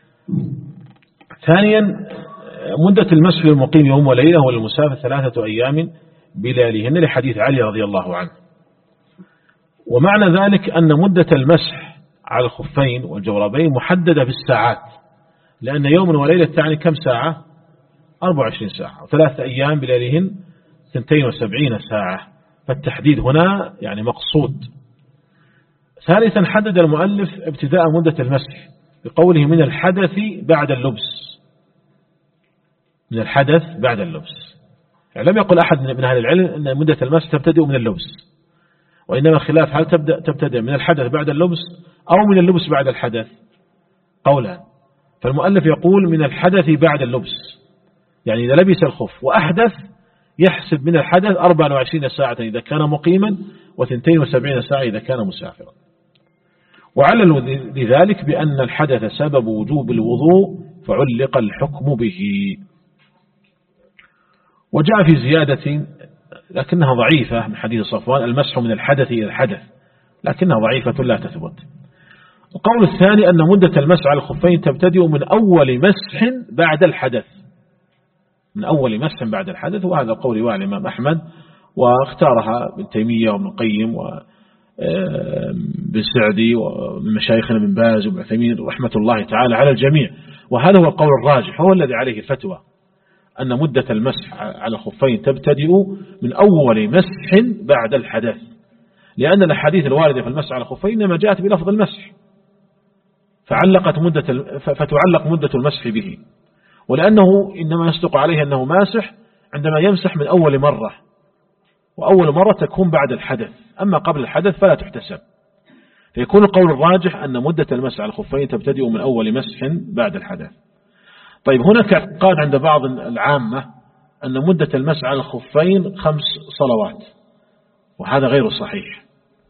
ثانيا مدة المسح للمقيم يوم وليلة، وللمسافر ثلاثة أيام بلياليهن لحديث علي رضي الله عنه. ومعنى ذلك أن مدة المسح على الخفين والجوربين محددة بالساعات، لأن يوم وليلة تعني كم ساعة؟ أربع وعشرين ساعة، وثلاثة أيام بلياليهن اثنتين وسبعين ساعة، فالتحديد هنا يعني مقصود. ثالثا حدد المؤلف ابتداء مدة المسح بقوله من الحدث بعد اللبس، من الحدث بعد اللبس، يعني لم يقل أحد من أهل العلم أن مدة المسح تبتدئ من اللبس، وإنما خلاف هل تبدأ تبتدئ من الحدث بعد اللبس أو من اللبس بعد الحدث، قولان. فالمؤلف يقول من الحدث بعد اللبس، يعني إذا لبس الخف وأحدث يحسب من الحدث أربع وعشرين ساعة إذا كان مقيما، واثنتين وسبعين ساعة إذا كان مسافرا. وعلل لذلك بأن الحدث سبب وجوب الوضوء
فعلق الحكم به. وجاء في زيادة لكنها ضعيفة من حديث صفوان: المسح من الحدث إلى الحدث، لكنها ضعيفة لا تثبت. القول الثاني أن مدة المسح على الخفين تبتدئ من أول مسح بعد الحدث، من أول مسح بعد الحدث، وهذا قول رواه الإمام أحمد، واختارها ابن تيمية وابن القيم وابن سعدي ومن مشايخنا ابن باز وابن عثيمين رحمة الله تعالى على الجميع. وهذا هو القول الراجح، هو الذي عليه الفتوى، أن مدة المسح على الخفين تبتدئ من أول مسح بعد الحدث، لأن الأحاديث الواردة في المسح على الخفين إنما جاءت بلفظ المسح، فعلقت مدة فتعلق مدة المسح به، ولأنه إنما يصدق عليه أنه ماسح عندما يمسح من أول مرة، وأول مرة تكون بعد الحدث، أما قبل الحدث فلا تحتسب. فيكون القول الراجح أن مدة المسح على الخفين تبتدئ من أول مسح بعد الحدث. طيب، هناك اعتقاد عند بعض العامة أن مدة المسح على الخفين خمس صلوات، وهذا غير صحيح.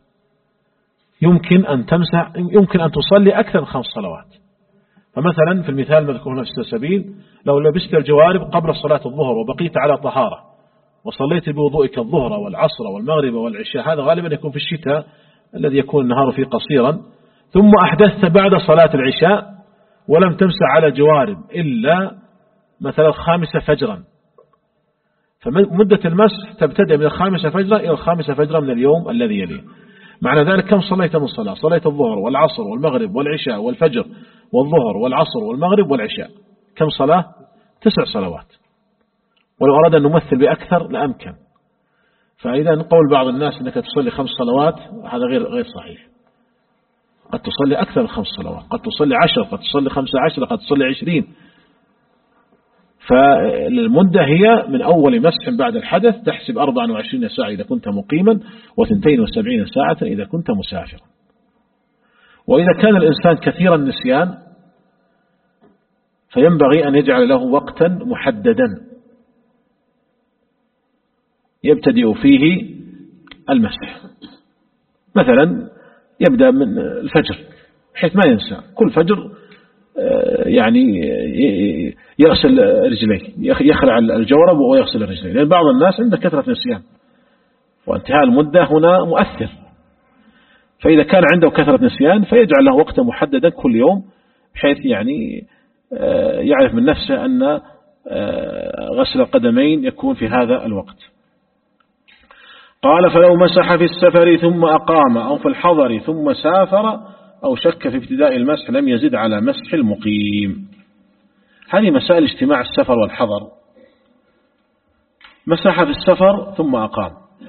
يمكن أن تمسح يمكن أن تصلي أكثر من خمس صلوات. فمثلا في المثال المذكور هنا في السبيل، لو لبست الجوارب قبل صلاة الظهر وبقيت على طهارة وصليت بوضوئك الظهر والعصر والمغرب والعشاء، هذا غالبا يكون في الشتاء الذي يكون النهار فيه قصيرا، ثم أحدثت بعد صلاة العشاء ولم تمسح على الجوارب إلا مثلا الخامسة فجرا، فمدة المسح تبتدأ من الخامسة فجرا إلى الخامسة فجرا من اليوم الذي يليه. معنى ذلك كم صليت من صلاة؟ صليت الظهر والعصر والمغرب والعشاء والفجر والظهر والعصر والمغرب والعشاء، كم صلاة؟ تسع صلوات. ولو أراد أن نمثل بأكثر لأمكن. فإذا قول بعض الناس أنك تصلي خمس صلوات هذا غير غير صحيح. قد تصلي أكثر من خمس صلوات، قد تصلي عشر، قد تصلي خمسة عشر، قد تصلي عشرين. فالمدة هي من أول مسح بعد الحدث، تحسب أربعة وعشرين ساعة إذا كنت مقيما، واثنتين وسبعين ساعة إذا كنت مسافرا. وإذا كان الإنسان كثير النسيان فينبغي أن يجعل له وقتا محددا يبتدئ فيه المسح. مثلا يبدأ من الفجر بحيث ما ينسى، كل فجر يعني يغسل رجليه، يخلع الجورب ويغسل رجليه، لأن بعض الناس عنده كثرة نسيان، وانتهاء المدة هنا مؤثر. فإذا كان عنده كثرة نسيان فيجعل له وقتا محددا كل يوم، بحيث يعني يعرف من نفسه أن غسل القدمين يكون في هذا الوقت. قال: فلو مسح في السفر ثم أقام، أو في الحضر ثم سافر، أو شك في ابتداء المسح لم يزد على مسح المقيم. هذه مسائل اجتماع السفر والحضر. مسح في السفر ثم أقام،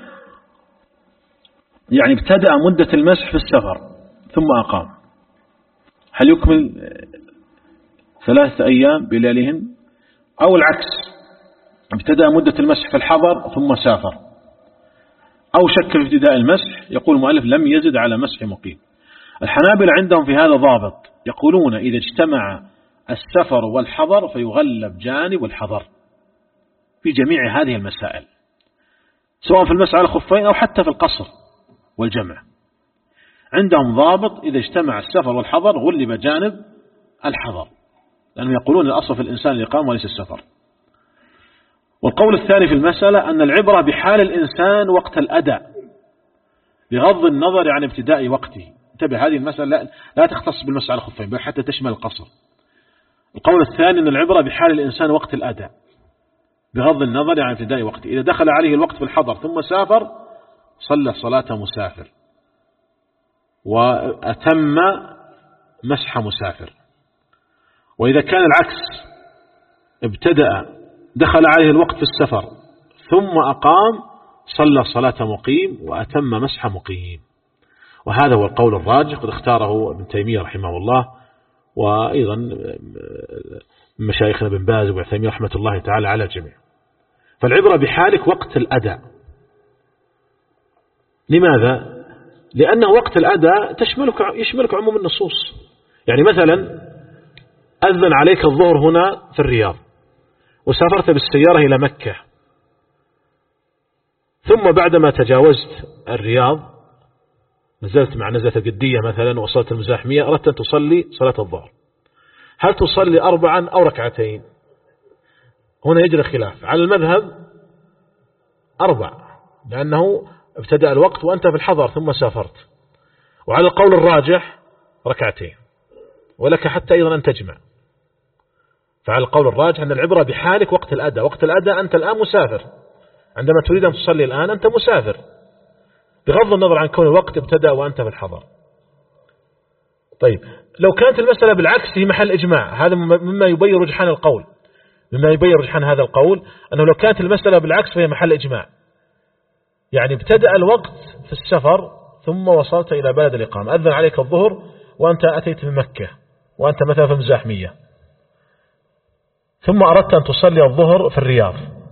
يعني ابتدأ مدة المسح في السفر ثم أقام، هل يكمل ثلاثة أيام بلياليهن؟ أو العكس، ابتدأ مدة المسح في الحضر ثم سافر، أو شك في ابتداء المسح، يقول المؤلف لم يزد على مسح مقيم. الحنابلة عندهم في هذا ضابط، يقولون إذا اجتمع السفر والحضر فيغلب جانب الحضر في جميع هذه المسائل، سواء في المسح على الخفين أو حتى في القصر والجمع. عندهم ضابط، إذا اجتمع السفر والحضر غلب جانب الحضر، لأنهم يقولون الأصل في الإنسان الإقامة وليس السفر. والقول الثاني في المسألة أن العبرة بحال الإنسان وقت الأداء بغض النظر عن ابتداء وقته. انتبه، هذه المسألة لا تختص بالمسح على الخفين بل حتى تشمل القصر. القول الثاني أن العبرة بحال الإنسان وقت الأداء بغض النظر عن ابتداء وقته. إذا دخل عليه الوقت في الحضر ثم سافر صلى صلاة مسافر وأتم مسح مسافر. وإذا كان العكس، ابتدأ دخل عليه الوقت في السفر ثم أقام، صلى صلاة مقيم وأتم مسح مقيم. وهذا هو القول الراجح، قد اختاره ابن تيمية رحمه الله، وأيضا مشايخنا ابن باز وابن عثيمين رحمة الله تعالى على الجميع. فالعبرة بحالك وقت الأداء. لماذا؟ لأنه وقت الأداء تشملك يشملك عموم النصوص. يعني مثلا أذن عليك الظهر هنا في الرياض، وسافرت بالسيارة إلى مكة، ثم بعدما تجاوزت الرياض نزلت مع نزلة القدية مثلا وصلت المزاحمية، أردت أن تصلي صلاة الظهر، هل تصلي أربعا أو ركعتين؟ هنا يجري خلاف. على المذهب أربع، لأنه ابتدأ الوقت وأنت في الحضر ثم سافرت. وعلى القول الراجح ركعتين، ولك حتى أيضا أن تجمع. فعلى القول الراجح أن العبرة بحالك وقت الأداء. وقت الأداء أنت الآن مسافر، عندما تريد أن تصلي الآن أنت مسافر، بغض النظر عن كون الوقت ابتدأ وأنت في الحضر. طيب لو كانت المسألة بالعكس في محل إجماع، هذا مما يبين رجحان القول، مما يبين رجحان هذا القول أنه لو كانت المسألة بالعكس فهي محل إجماع، يعني ابتدأ الوقت في السفر ثم وصلت إلى بلد الإقامة، أذن عليك الظهر وأنت أتيت من مكة وأنت مثلا في مزاحمية، ثم أردت أن تصلي الظهر في الرياض،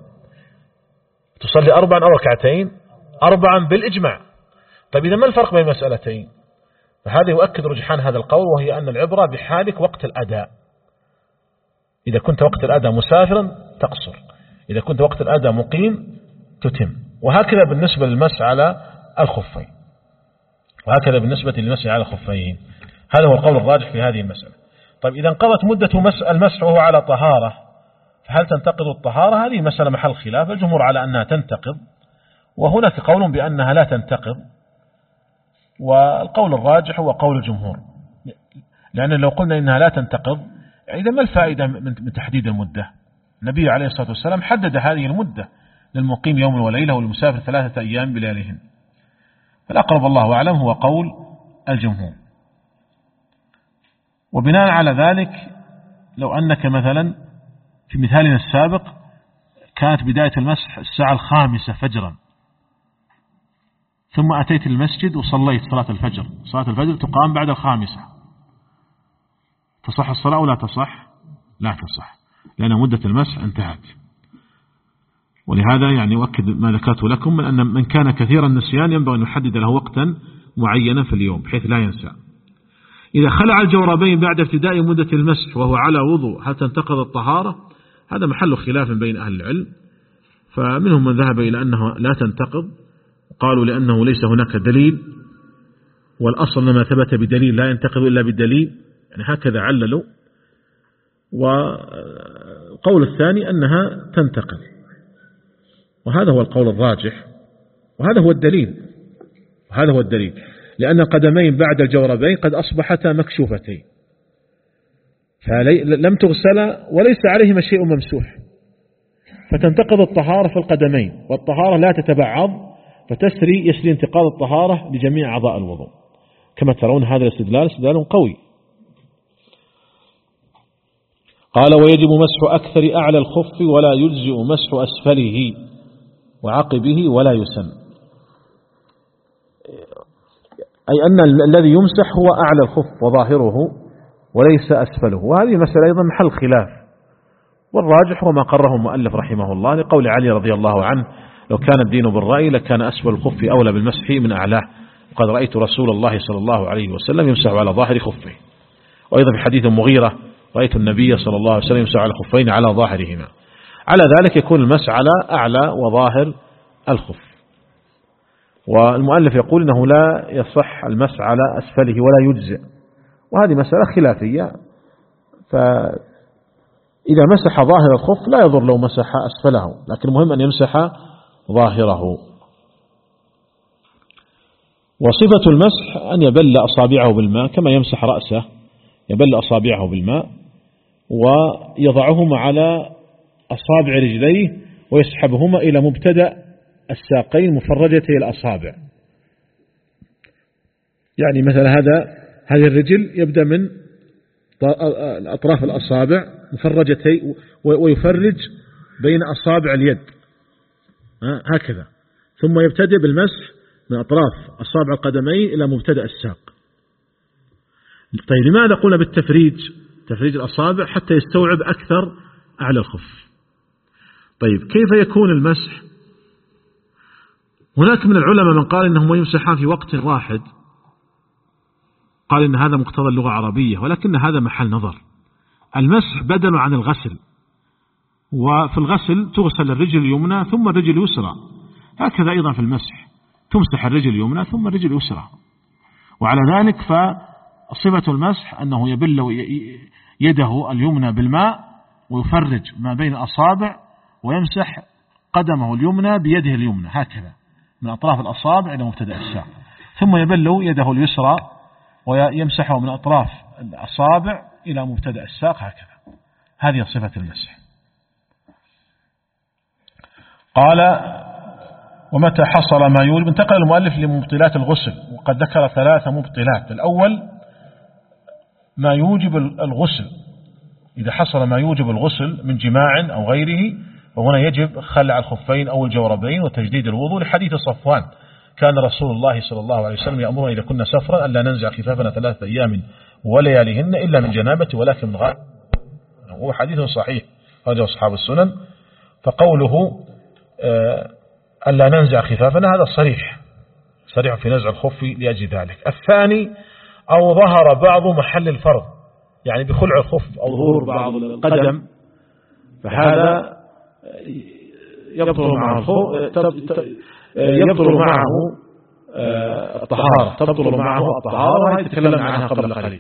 تصلي أربعا أو ركعتين؟ أربعا بالإجماع. طيب إذا ما الفرق بين المسألتين؟ فهذا يؤكد رجحان هذا القول، وهي أن العبرة بحالك وقت الأداء. إذا كنت وقت الأداء مسافرا تقصر، إذا كنت وقت الأداء مقيم تتم. وهكذا بالنسبة للمسح على الخفين، وهكذا بالنسبة للمسح على الخفين. هذا هو القول الراجح في هذه المسألة. طيب إذا انقضت مدة المسح وهو على طهارة، فهل تنتقض الطهارة؟ هذه مسألة محل خلاف. الجمهور على أنها تنتقض، وهناك قول بأنها لا تنتقض، والقول الراجح هو قول الجمهور، لأن لو قلنا إنها لا تنتقض إذا ما الفائدة من تحديد المدة؟ النبي عليه الصلاة والسلام حدد هذه المدة للمقيم يوم وليلة وللمسافر ثلاثة أيام بلياليهن. فالأقرب الله أعلم هو قول الجمهور. وبناء على ذلك لو أنك مثلا في مثالنا السابق كانت بداية المسح الساعة الخامسة فجرا، ثم أتيت المسجد وصليت صلاة الفجر، صلاة الفجر تقام بعد الخامسة، تصح الصلاة أو لا تصح؟ لا تصح، لأن مدة المسح انتهت. ولهذا يعني أؤكد ما ذكرته لكم من أن من كان كثير النسيان ينبغي أن يحدد له وقتا معينا في اليوم بحيث لا ينسى. إذا خلع الجوربين بعد ابتداء مدة المسح وهو على وضوء هل تنتقض الطهارة؟ هذا محل خلاف بين أهل العلم، فمنهم من ذهب إلى أنها لا تنتقض، قالوا لأنه ليس هناك دليل، والأصل لما ثبت بدليل لا ينتقض إلا بالدليل، يعني هكذا عللوا. والقول الثاني أنها تنتقض، وهذا هو القول الراجح، وهذا هو الدليل، وهذا هو الدليل، لأن القدمين بعد الجوربين قد أصبحتا مكشوفتين، فلم تغسل وليس عليهما شيء ممسوح، فتنتقض الطهارة في القدمين، والطهارة لا تتبعض، فتسري يسري انتقاض الطهارة لجميع أعضاء الوضوء. كما ترون هذا الاستدلال استدلال قوي. قال ويجب مسح أكثر أعلى الخف ولا يجزئ مسح أسفله وعقبه ولا يسن، أي أن الذي يمسح هو أعلى الخف وظاهره وليس أسفله. وهذه مسألة أيضا محل خلاف، والراجح هو ما قرره المؤلف رحمه الله لقول علي رضي الله عنه لو كان الدين بالرأي لكان أسفل الخف أولى بالمسح من أعلاه، وقد رأيت رسول الله صلى الله عليه وسلم يمسح على ظاهر خفه. وأيضا في حديث المغيرة رأيت النبي صلى الله عليه وسلم يمسح على خفين على ظاهرهما. على ذلك يكون المسح على أعلى وظاهر الخف. والمؤلف يقول أنه لا يصح المسح على أسفله ولا يجزئ، وهذه مسألة خلافية، فإذا مسح ظاهر الخف لا يضر لو مسح أسفله، لكن المهم أن يمسح ظاهره. وصفة المسح أن يبل أصابعه بالماء كما يمسح رأسه، يبل أصابعه بالماء ويضعهما على أصابع رجليه ويسحبهما إلى مبتدأ الساقين مفرجتي الأصابع. يعني مثلا هذا هذه الرجل يبدأ من أطراف الأصابع مفرجتي ويفرج بين أصابع اليد هكذا، ثم يبتدئ بالمسح من أطراف أصابع القدمين إلى مبتدأ الساق. طيب لماذا قلنا بالتفريج، تفريج الأصابع حتى يستوعب أكثر أعلى الخف؟ طيب كيف يكون المسح؟ هناك من العلماء من قال إنهما يمسحان في وقت واحد، قال إن هذا مقتضى اللغة العربية، ولكن هذا محل نظر. المسح بدل عن الغسل، وفي الغسل تغسل الرجل اليمنى ثم الرجل اليسرى، هكذا أيضا في المسح تمسح الرجل اليمنى ثم الرجل اليسرى. وعلى ذلك فصفة المسح أنه يبل يده اليمنى بالماء ويفرج ما بين الأصابع ويمسح قدمه اليمنى بيده اليمنى هكذا من أطراف الأصابع إلى مبتدأ الساق، ثم يبل يده اليسرى ويمسحه من أطراف الأصابع إلى مبتدأ الساق هكذا. هذه صفة المسح. قال ومتى حصل ما يوجب. انتقل المؤلف لمبطلات الغسل وقد ذكر ثلاث مبطلات. الأول ما يوجب الغسل، إذا حصل ما يوجب الغسل من جماع أو غيره وهنا يجب خلع الخفين أو الجوربين وتجديد الوضوء لحديث صفوان كان رسول الله صلى الله عليه وسلم يأمرنا إذا كنا سفرا ألا ننزع خفافنا ثلاثة أيام ولياليهن إلا من جنابة ولكن من غائب. هو حديث صحيح رجع أصحاب السنن. فقوله ألا ننزع خفافنا هذا صريح صريح في نزع الخف لأجل ذلك. الثاني أو ظهر بعض محل الفرض يعني بخلع الخف أو ظهور بعض القدم فهذا يبطل معه يبطل معه الطهارة تبطل معه الطهارة وهي تكلمنا عنها قبل قليل.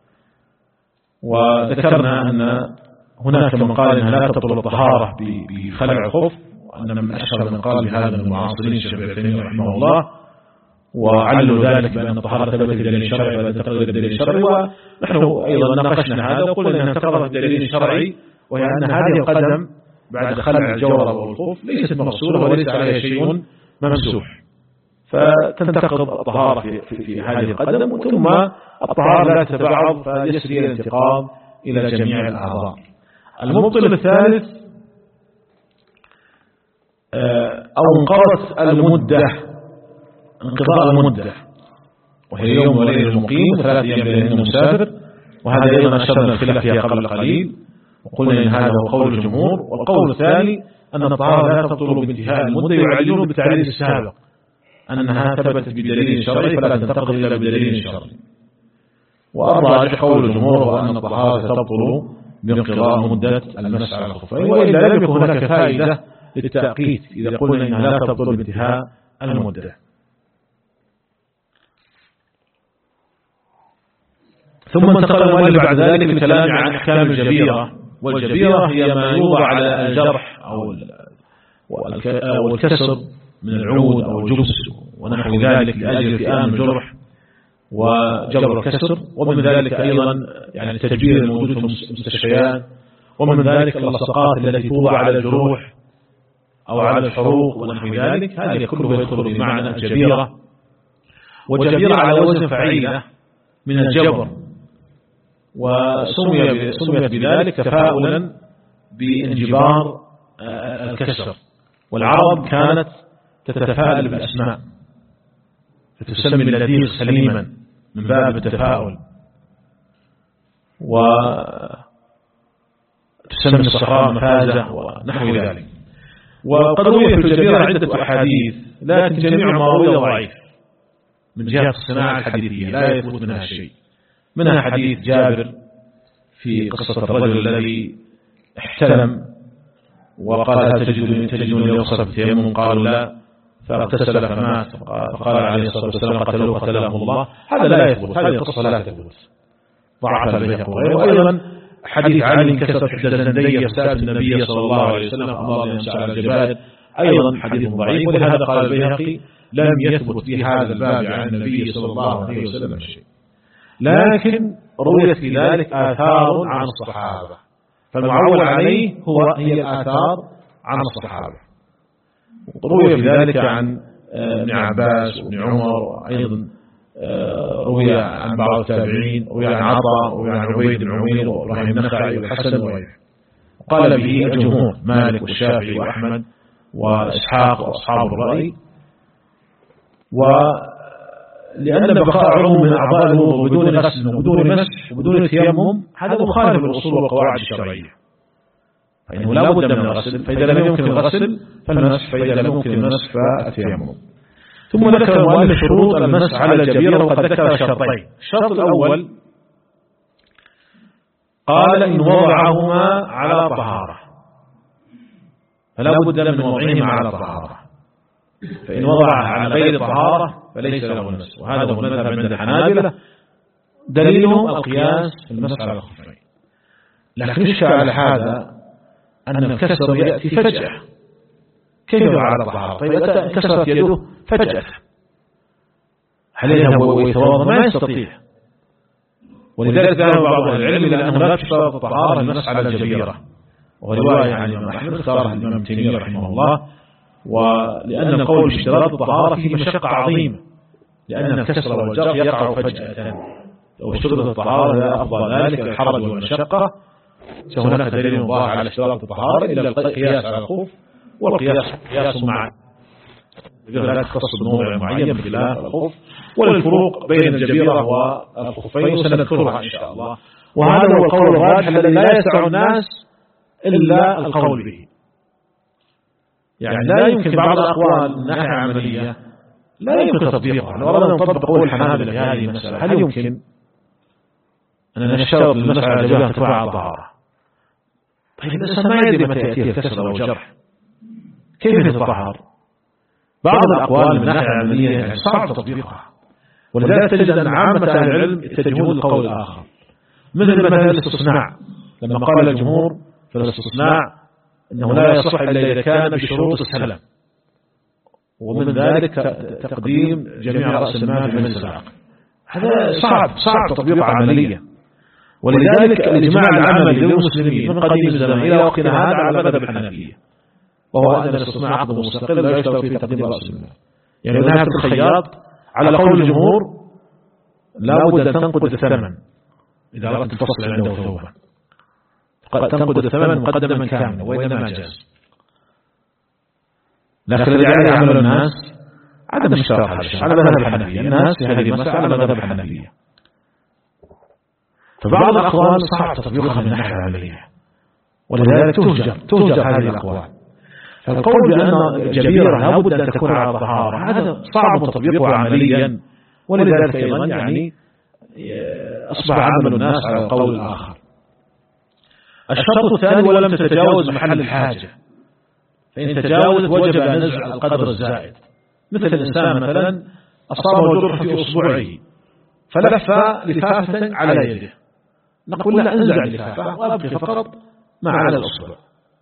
وذكرنا أن هناك من قال أنها لا تبطل الطهارة بخلع الخف وأن من أشهر من قال بهذا من المعاصرين الشيخ ابن تيمية رحمه الله وعلوا ذلك بأن الطهارة ثبتت بدليل شرعي ولا تقتضي بدليل شرعي. ونحن أيضا ناقشنا هذا وقلنا أنها تقتضي بدليل شرعي وهي أن هذه القدم بعد خلع الجورب والخف ليست مغسولة وليس عليها شيء ممسوح فتنتقض الطهارة في, في, في هذه القدم ثم الطهارة لا تتبعض فيسري الانتقاض إلى جميع الأعضاء. المبطل الثالث أو انقضت المدة انقضاء المدة وهي يوم وليلة المقيم وثلاث أيام ليلة المسافر وهذا أيضا أشرنا الخلاف فيها قبل قليل وقلنا إن هذا هو قول الجمهور. والقول الثاني أن الطهارة لا تبطل بانتهاء المدة يعللون بالتعليل السابق أنها ثبتت بدليل شرعي فلا تنتقض إلا بدليل شرعي. والراجح قول الجمهور هو أن الطهارة تبطل بانقضاء مدة المسح على الخفين وإلا لم يكن هناك فائدة للتأكيد إذا قلنا إنها لا تبطل بانتهاء المدة. ثم انتقل المؤلف بعد ذلك للكلام عن أحكام الجبيرة. والجبيرة هي ما يوضع على الجرح أو الكسر من العود أو الجبس ونحو ذلك لأجل فئام الجرح وجبر الكسر. ومن ذلك أيضا يعني التجبير الموجود في المستشفيات ومن ذلك اللصقات التي توضع على الجروح أو على الحروق ونحو ذلك هذه كله يدخل بمعنى الجبيرة. والجبيرة على وزن فعيلة من الجبر وسمي سميت بذلك تفاؤلا بانجبار الكسر. والعرب كانت تتفاءل بالأسماء فتسمي اللذيذ سليما من باب التفاؤل وتسمي الصحراء مفازة ونحو ذلك. وقد روي في الجبيرة عدة أحاديث لكن جميع ما روي ضعيف من جهة الصناعة الحديثية لا يثبت منها شيء. منها حديث جابر في قصة الرجل الذي احتلم وقال هل تجدون يغسل بالتيمم قالوا لا فاغتسل فمات فقال عليه الصلاة والسلام قتلوه قتله الله. هذا لا يثبت هذه القصة لا تثبت ضعف البيهقي وغيره. وأيضا حديث علي انكسرت إحدى الزندية فسألت النبي صلى الله عليه وسلم الله يمسح على الجبائر أيضا حديث ضعيف. ولهذا قال البيهقي لم يثبت في هذا الباب عن النبي صلى الله عليه وسلم شيء لكن رويت في ذلك آثار عن الصحابة فالمعول عليه هو هي الآثار عن الصحابة. روي في ذلك عن ابن عباس وابن عمر وأيضا روي عن بعض التابعين روي عن عطاء روي عن عبيد بن عمير وإبراهيم النخعي والحسن وغيره. قال به الجمهور مالك والشافعي وأحمد وإسحاق وأصحاب الرأي. ولأن بقاء عموم من أعضاء الوضوء بدون غسل وبدون مسح وبدون تيمم هذا مخالف للأصول والقواعد الشرعية فإنه لا بد من الغسل فإذا لم يمكن الغسل فالمسح فإذا لم يمكن المسح فالتيمم. ثم ذكر المؤلف شروط المسح على الجبيرة وقد ذكر شرطين. الشرط الأول قال إن وضعهما على طهارة فلا بد من وضعهما على طهارة فإن وضعها على غير طهارة فليس له المسح. وهذا هو المذهب عند الحنابلة دليلهم القياس في المسح على الخفين. لكن يشكى على هذا أن الكسر يأتي فجأة، كيف على الطهارة؟ طيب كسرت يده فجأة، هل يذهب ويتوضأ؟ ما يستطيع. ولذلك ذهب بعض أهل العلم إلى أنه لا تشترط الطهارة للمسح على الجبيرة، ورواية عن الإمام أحمد اختارها الإمام تيمية رحمه الله، ولأن القول باشتراط الطهارة فيه مشقة عظيمة، لأن الكسر والجرح يقع فجأة، لو اشترطت الطهارة لا أفضل ذلك الحرج والمشقة. هناك دليل ظاهر على اشتراط الطهارة إلا القياس على الخوف، والقياس قياس مع لا تختص بموضع معين بخلاف الخوف، والفروق بين الجبيرة والخفين سنذكرها إن شاء الله. وهذا هو القول الراجح الذي لا يسع الناس إلا القول به. يعني لا يمكن بعض الأقوال من ناحية عملية لا يمكن تطبيقها. لو أردنا نطبق قول الحنابلة في هذه المسألة، هل يمكن أن نشترط للمسح على الجبيرة أن تكون على طهارة؟ طيب الإنسان ما يدري متى يأتيه الكسر أو الجرح، كيف يتطهر؟ بعض الأقوال من ناحية عملية يعني صعب تطبيقها، ولذلك تجد أن عامة أهل العلم يتجهون للقول الآخر، مثل مثلا الاستثناء. لما قال الجمهور في الاستثناء أنه لا يصح إلا إذا كان بشروط السلم، ومن ذلك تقديم جميع رأس المال في مجلس العقد، هذا صعب صعب تطبيقه عمليا. ولذلك الإجماع العملي للمسلمين من قديم الزمان إلى وقتنا هذا على مذهب الحنفية، وهو أن الاستثناء عقد مستقل لا يشترط فيه تقديم رأس المال. يعني ذهب الخياط على قول الجمهور لا بد أن تنقد الثمن إذا أردت تفصل عنده ثوبا، تنقد الثمن مقدما كاملا وإذا ما جاز. لكن الذي عليه عمل الناس عدم اشتراط هذا الشيء على مذهب الحنفية، الناس في هذه المسألة على مذهب الحنفية. فبعض الأقوال صعب تطبيقها من ناحية عملية، ولذلك تهجر تهجر هذه الأقوال. فالقول بأن الجبيرة لا بد أن تكون على طهارة هذا صعب تطبيقه عمليا، ولذلك أيضا يعني أصبح عمل الناس على القول الآخر. الشرط الثاني ولم تتجاوز محل الحاجة، فإن تجاوزت وجب نزع القدر الزائد. مثل الإنسان مثلا أصابه جرح في أصبعه فلف لفافة على يده، نقول لا انزع اللفافة وأبقي فقط ما على الأصبع،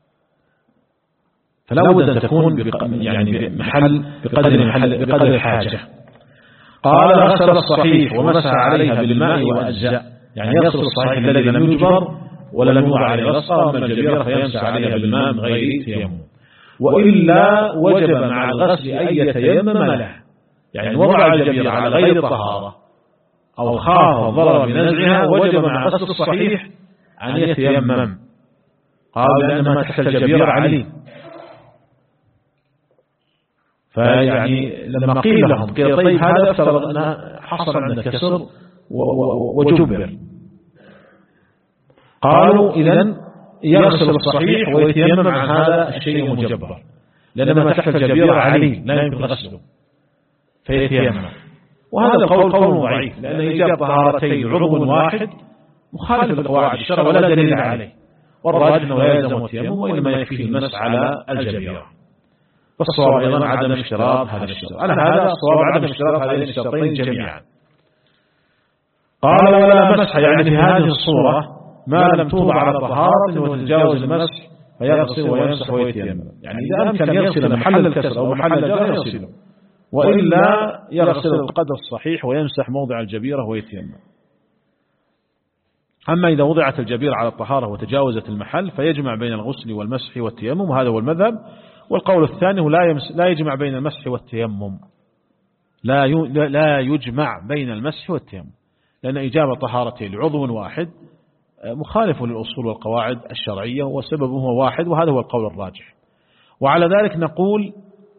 فلا بد أن تكون يعني بمحل بقدر محل بقدر الحاجة. قال غسل الصحيح ومسح عليها بالماء وأجزاء، يعني يغسل الصحيح الذي لم يجبر ولا لم يوضع عليه غسل من الجبيرة فيمسح عليها بالماء من غير تيمم، وإلا وجب مع الغسل أن يتيمم له. يعني وضع الجبيرة على غير الطهارة أو خاف ضرر بنزعها وجب مع غسل الصحيح أن يتيمم. قال لأن ما تحت الجبيرة عليه. فيعني لما قيل لهم قيل طيب هذا افترض أن حصل عندك كسر وجبر، قالوا إذن يغسل الصحيح ويتيمم عن هذا الشيء المجبر، لأن ما تحت الجبيرة عليه لا يمكن غسله فيتيمم. وهذا القول قول ضعيف، لأن إيجاب طهارتين عضو واحد مخالف لقواعد الشرع ولا دليل عليه، والراجح أنه لا يلزم التيمم وإنما يكفي المسح على الجبيرة. والصواب أيضا عدم اشتراط هذا الشرط. على هذا الصواب عدم اشتراط هذين الشرطين جميعا. قال ولا مسح، يعني في هذه الصورة ما لم توضع على طهارة وتتجاوز المسح فيغسل ويمسح ويتيمم. يعني إذا أمكن يغسل محل الكسر أو محل الجرح يغسله، وإلا يغسل القدر الصحيح ويمسح موضع الجبيرة ويتيمم. أما إذا وضعت الجبيرة على الطهارة وتجاوزت المحل فيجمع بين الغسل والمسح والتيمم، وهذا هو المذهب. والقول الثاني لا يمس لا يجمع بين المسح والتيمم، لا لا يجمع بين المسح والتيمم، لأن إجابة طهارتين لعضو واحد مخالف للأصول والقواعد الشرعية وسببه هو واحد، وهذا هو القول الراجح. وعلى ذلك نقول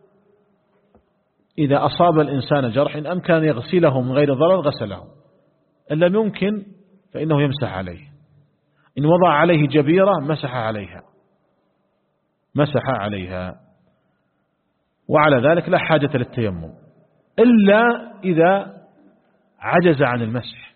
إذا أصاب الإنسان جرح إن أمكن أن يغسله من غير ضرر غسله، إن لم يمكن فإنه يمسح عليه. إن وضع عليه جبيرة مسح عليها مسح عليها وعلى ذلك لا حاجة للتيمم إلا إذا عجز عن المسح.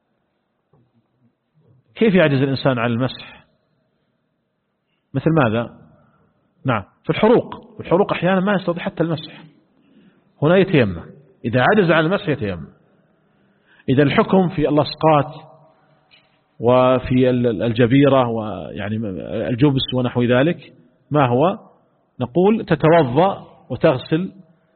كيف يعجز الإنسان عن المسح؟ مثل ماذا؟ نعم في الحروق، في الحروق أحيانا ما يستطيع حتى المسح، هنا يتيمم. إذا عجز عن المسح يتيمم. إذا الحكم في الأسقاط وفي الجبيرة ويعني الجبس ونحو ذلك، ما هو؟ نقول تتوضأ وتغسل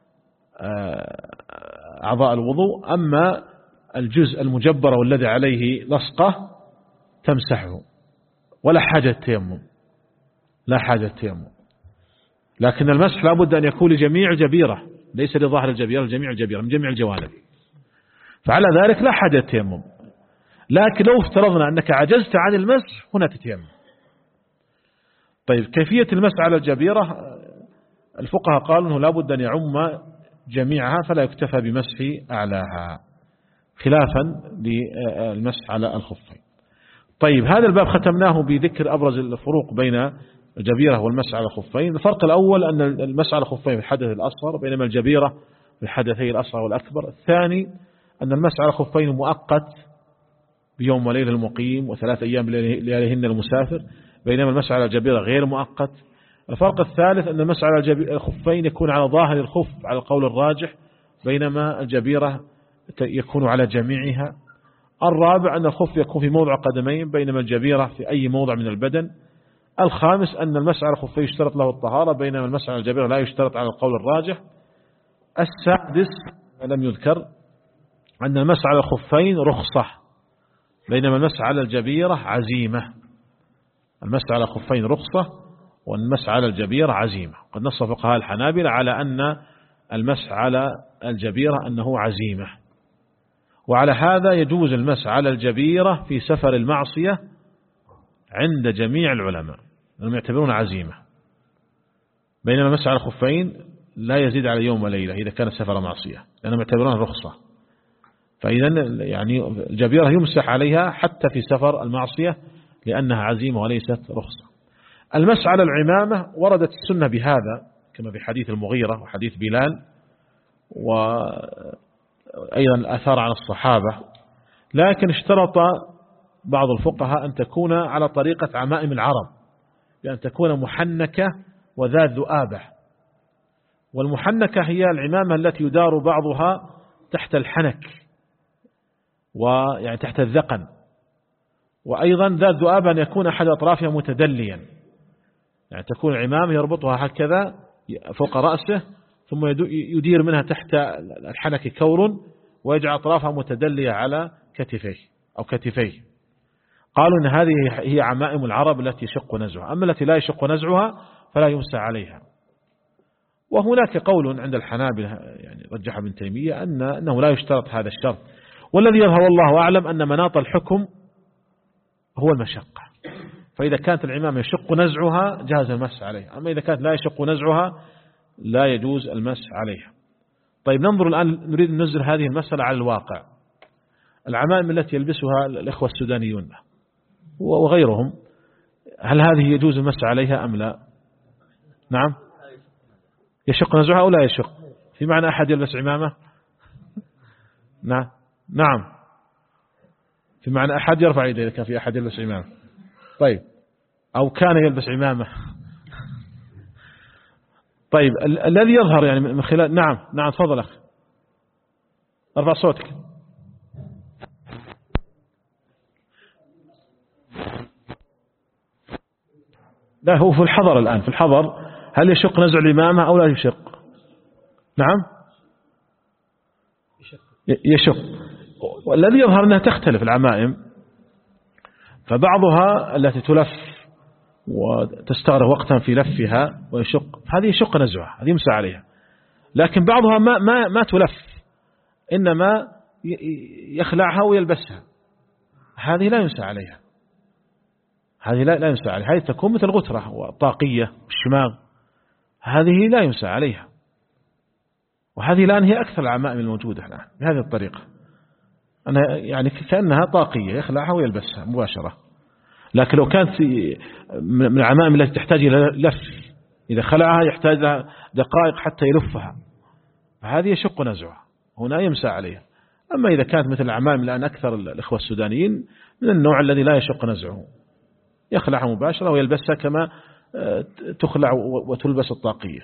أعضاء الوضوء. أما الجزء المجبر والذي عليه لصقة تمسحه، ولا حاجة تيمم، لا حاجة تيمم. لكن المسح لابد أن يكون لجميع جبيرة، ليس لظاهر الجبيرة، لجميع الجبيرة من جميع الجوانب، فعلى ذلك لا حاجة تيمم. لكن لو افترضنا أنك عجزت عن المسح هنا تتيمم. طيب كيفية المسح على الجبيرة؟ الفقهاء قالوا أنه لابد أن يعم جميعها فلا يكتفى بمسح أعلاها، خلافا للمسح على الخفين. طيب هذا الباب ختمناه بذكر أبرز الفروق بين الجبيرة والمسح على الخفين. الفرق الأول أن المسح على الخفين في الحدث الأصغر، بينما الجبيرة في الحدثي الأصغر والأكبر. الثاني أن المسح على الخفين مؤقت بيوم وليلة المقيم وثلاث أيام لياليهن المسافر، بينما المسح على الجبيرة غير مؤقت. الفرق الثالث أن المسح على الخفين يكون على ظاهر الخف على القول الراجح، بينما الجبيرة يكون على جميعها. الرابع أن الخف يكون في موضع قدمين، بينما الجبيرة في أي موضع من البدن. الخامس أن المسح على الخفين يشترط له الطهارة، بينما المسح على الجبيرة لا يشترط على القول الراجح. السادس لم يذكر أن المسح على الخفين رخصة، بينما المسح على الجبيرة عزيمة. المسح على الخفين رخصة والمسح على الجبيرة عزيمة. قد نص فقهاء الحنابلة على أن المسح على الجبيرة أنه عزيمة، وعلى هذا يجوز المسح على الجبيرة في سفر المعصية عند جميع العلماء، لأنهم يعتبرون عزيمة، بينما المسح على الخفين لا يزيد على يوم وليلة إذا كان سفر معصية، لأنهم يعتبرون رخصة. فإذا يعني الجبيرة يمسح عليها حتى في سفر المعصية لأنها عزيمة وليست رخصة. المسح على العمامة وردت السنة بهذا كما في حديث المغيرة وحديث بلال، وأيضا الآثار عن الصحابة، لكن اشترط بعض الفقهاء أن تكون على طريقة عمائم العرب، بأن تكون محنكة وذات ذؤابة. والمحنكة هي العمامة التي يدار بعضها تحت الحنك ويعني تحت الذقن، وأيضا ذات ذؤابة أن يكون أحد أطرافها متدليا، يعني تكون العمامة يربطها هكذا فوق رأسه ثم يدير منها تحت الحنك كور ويجعل أطرافها متدلية على كتفيه أو كتفيه. قالوا إن هذه هي عمائم العرب التي يشق نزعها، أما التي لا يشق نزعها فلا يمسح عليها. وهناك قول عند الحنابلة يعني رجح ابن تيمية أن أنه لا يشترط هذا الشرط، والذي يظهر والله أعلم أن مناط الحكم هو المشقة، فإذا كانت العمامة يشق نزعها جاز المسح عليها، أما إذا كانت لا يشق نزعها لا يجوز المسح عليها. طيب ننظر الآن، نريد أن ننزل هذه المسألة على الواقع. العمائم التي يلبسها الإخوة السودانيون وغيرهم، هل هذه يجوز المسح عليها أم لا؟ نعم، يشق نزعها أو لا يشق؟ في معنى أحد يلبس عمامة؟ نعم نعم، في معنى أحد يرفع يده إذا كان في أحد يلبس عمامة. طيب، أو كان يلبس عمامة. طيب ال الذي يظهر يعني من خلال، نعم نعم تفضل أخي، ارفع صوتك. لا، هو في الحضر الآن، في الحضر هل يشق نزع العمامة أو لا يشق؟ نعم يشق. والذي يظهر أنها تختلف العمائم، فبعضها التي تلف وتستغرق وقتا في لفها ويشق، هذه يشق نزعها، هذه يمسح عليها. لكن بعضها ما ما ما تلف، إنما يخلعها ويلبسها، هذه لا يمسح عليها، هذه لا لا يمسح عليها، هذه تكون مثل الغترة والطاقية والشماغ، هذه لا يمسح عليها. وهذه الآن هي أكثر العمائم الموجودة الآن بهذه الطريقة، أنا يعني كأنها طاقية يخلعها ويلبسها مباشرة. لكن لو كانت من العمائم التي تحتاج إلى لف، إذا خلعها يحتاج دقائق حتى يلفها، فهذه يشق نزعها، هنا يمسح عليها. أما إذا كانت مثل العمائم الآن أكثر الإخوة السودانيين من النوع الذي لا يشق نزعه، يخلعها مباشرة ويلبسها كما تخلع وتلبس الطاقية.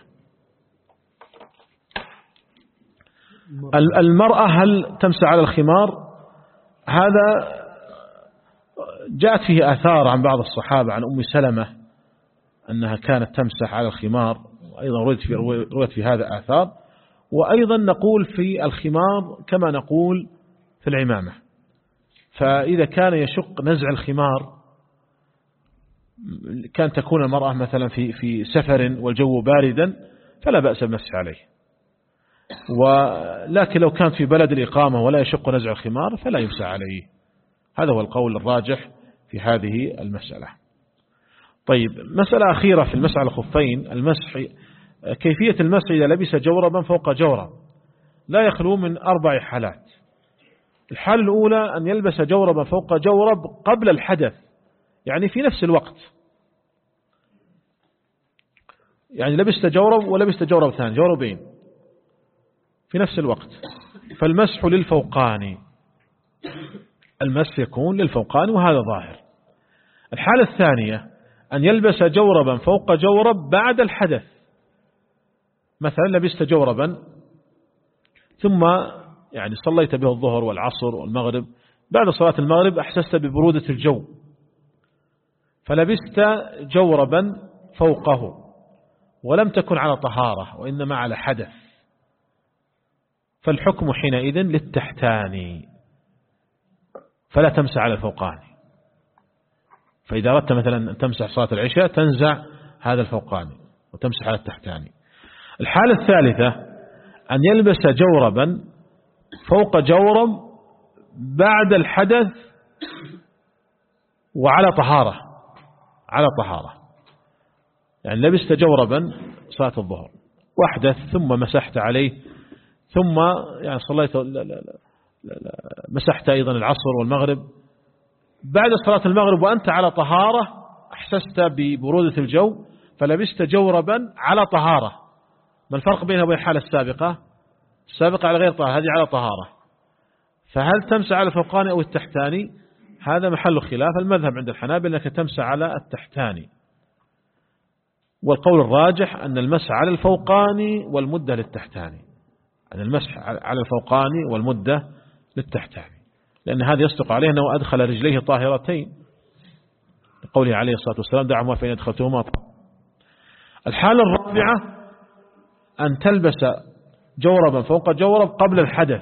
المرأة هل تمسح على الخمار؟ هذا
جاءت فيه آثار عن بعض الصحابة عن أم سلمة أنها كانت تمسح على الخمار، وأيضا رويت في, رويت في هذا آثار. وأيضا نقول في الخمار كما نقول في العمامة، فإذا كان يشق نزع الخمار، كان تكون المرأة مثلا في في سفر والجو باردا فلا بأس بالمسح عليه، ولكن لو كانت في بلد الإقامة ولا يشق نزع الخمار فلا يمسح عليه. هذا هو القول الراجح في هذه المسألة. طيب، مسألة أخيرة في المسح على الخفين، المسح كيفية المسح إذا لبس جوربا فوق جورب. لا يخلو من أربع حالات. الحالة الأولى أن يلبس جوربا فوق جورب قبل الحدث، يعني في نفس الوقت، يعني لبست جورب ولبست جورب ثاني، جوربين في نفس الوقت، فالمسح للفوقاني، المسح يكون للفوقاني وهذا ظاهر. الحالة الثانية أن يلبس جوربا فوق جورب بعد الحدث، مثلا لبست جوربا ثم يعني صليت به الظهر والعصر والمغرب، بعد صلاة المغرب أحسست ببرودة الجو فلبست جوربا فوقه ولم تكن على طهارة وإنما على حدث، فالحكم حينئذ للتحتاني فلا تمسح على الفوقاني. فإذا أردت مثلا أن تمسح صلاة العشاء تنزع هذا الفوقاني وتمسح على التحتاني. الحالة الثالثة أن يلبس جوربا فوق جورب بعد الحدث وعلى طهارة، على طهارة، يعني لبست جوربا صلاة الظهر واحدث ثم مسحت عليه، ثم يعني صليت لا لا لا لا مسحت أيضا العصر والمغرب، بعد صلاة المغرب وأنت على طهارة أحسست ببرودة الجو فلبست جوربا على طهارة. ما الفرق بينها وبين الحالة السابقة؟ السابقة على غير طهارة، هذه على طهارة، فهل تمسح على الفوقاني أو التحتاني؟ هذا محل خلاف. المذهب عند الحنابلة أنك تمسح على التحتاني، والقول الراجح أن المسح على الفوقاني والمدة للتحتاني، أن المسح على الفوقاني والمدة للتحتاني، لأن هذا يصدق عليه أنه أدخل رجليه طاهرتين لقوله عليه الصلاة والسلام دعهما فإن أدخلتهما. الحالة الرابعة أن تلبس جوربا فوق جورب قبل الحدث،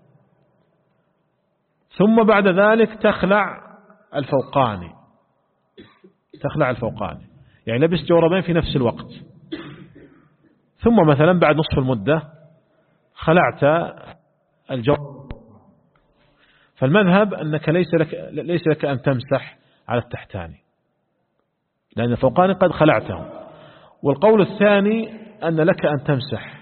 ثم بعد ذلك تخلع الفوقاني، تخلع الفوقاني يعني لبس جوربين في نفس الوقت، ثم مثلا بعد نصف المدة خلعت الجورب. فالمذهب أنك ليس لك, ليس لك أن تمسح على التحتاني لأن الفوقاني قد خلعته. والقول الثاني أن لك أن تمسح،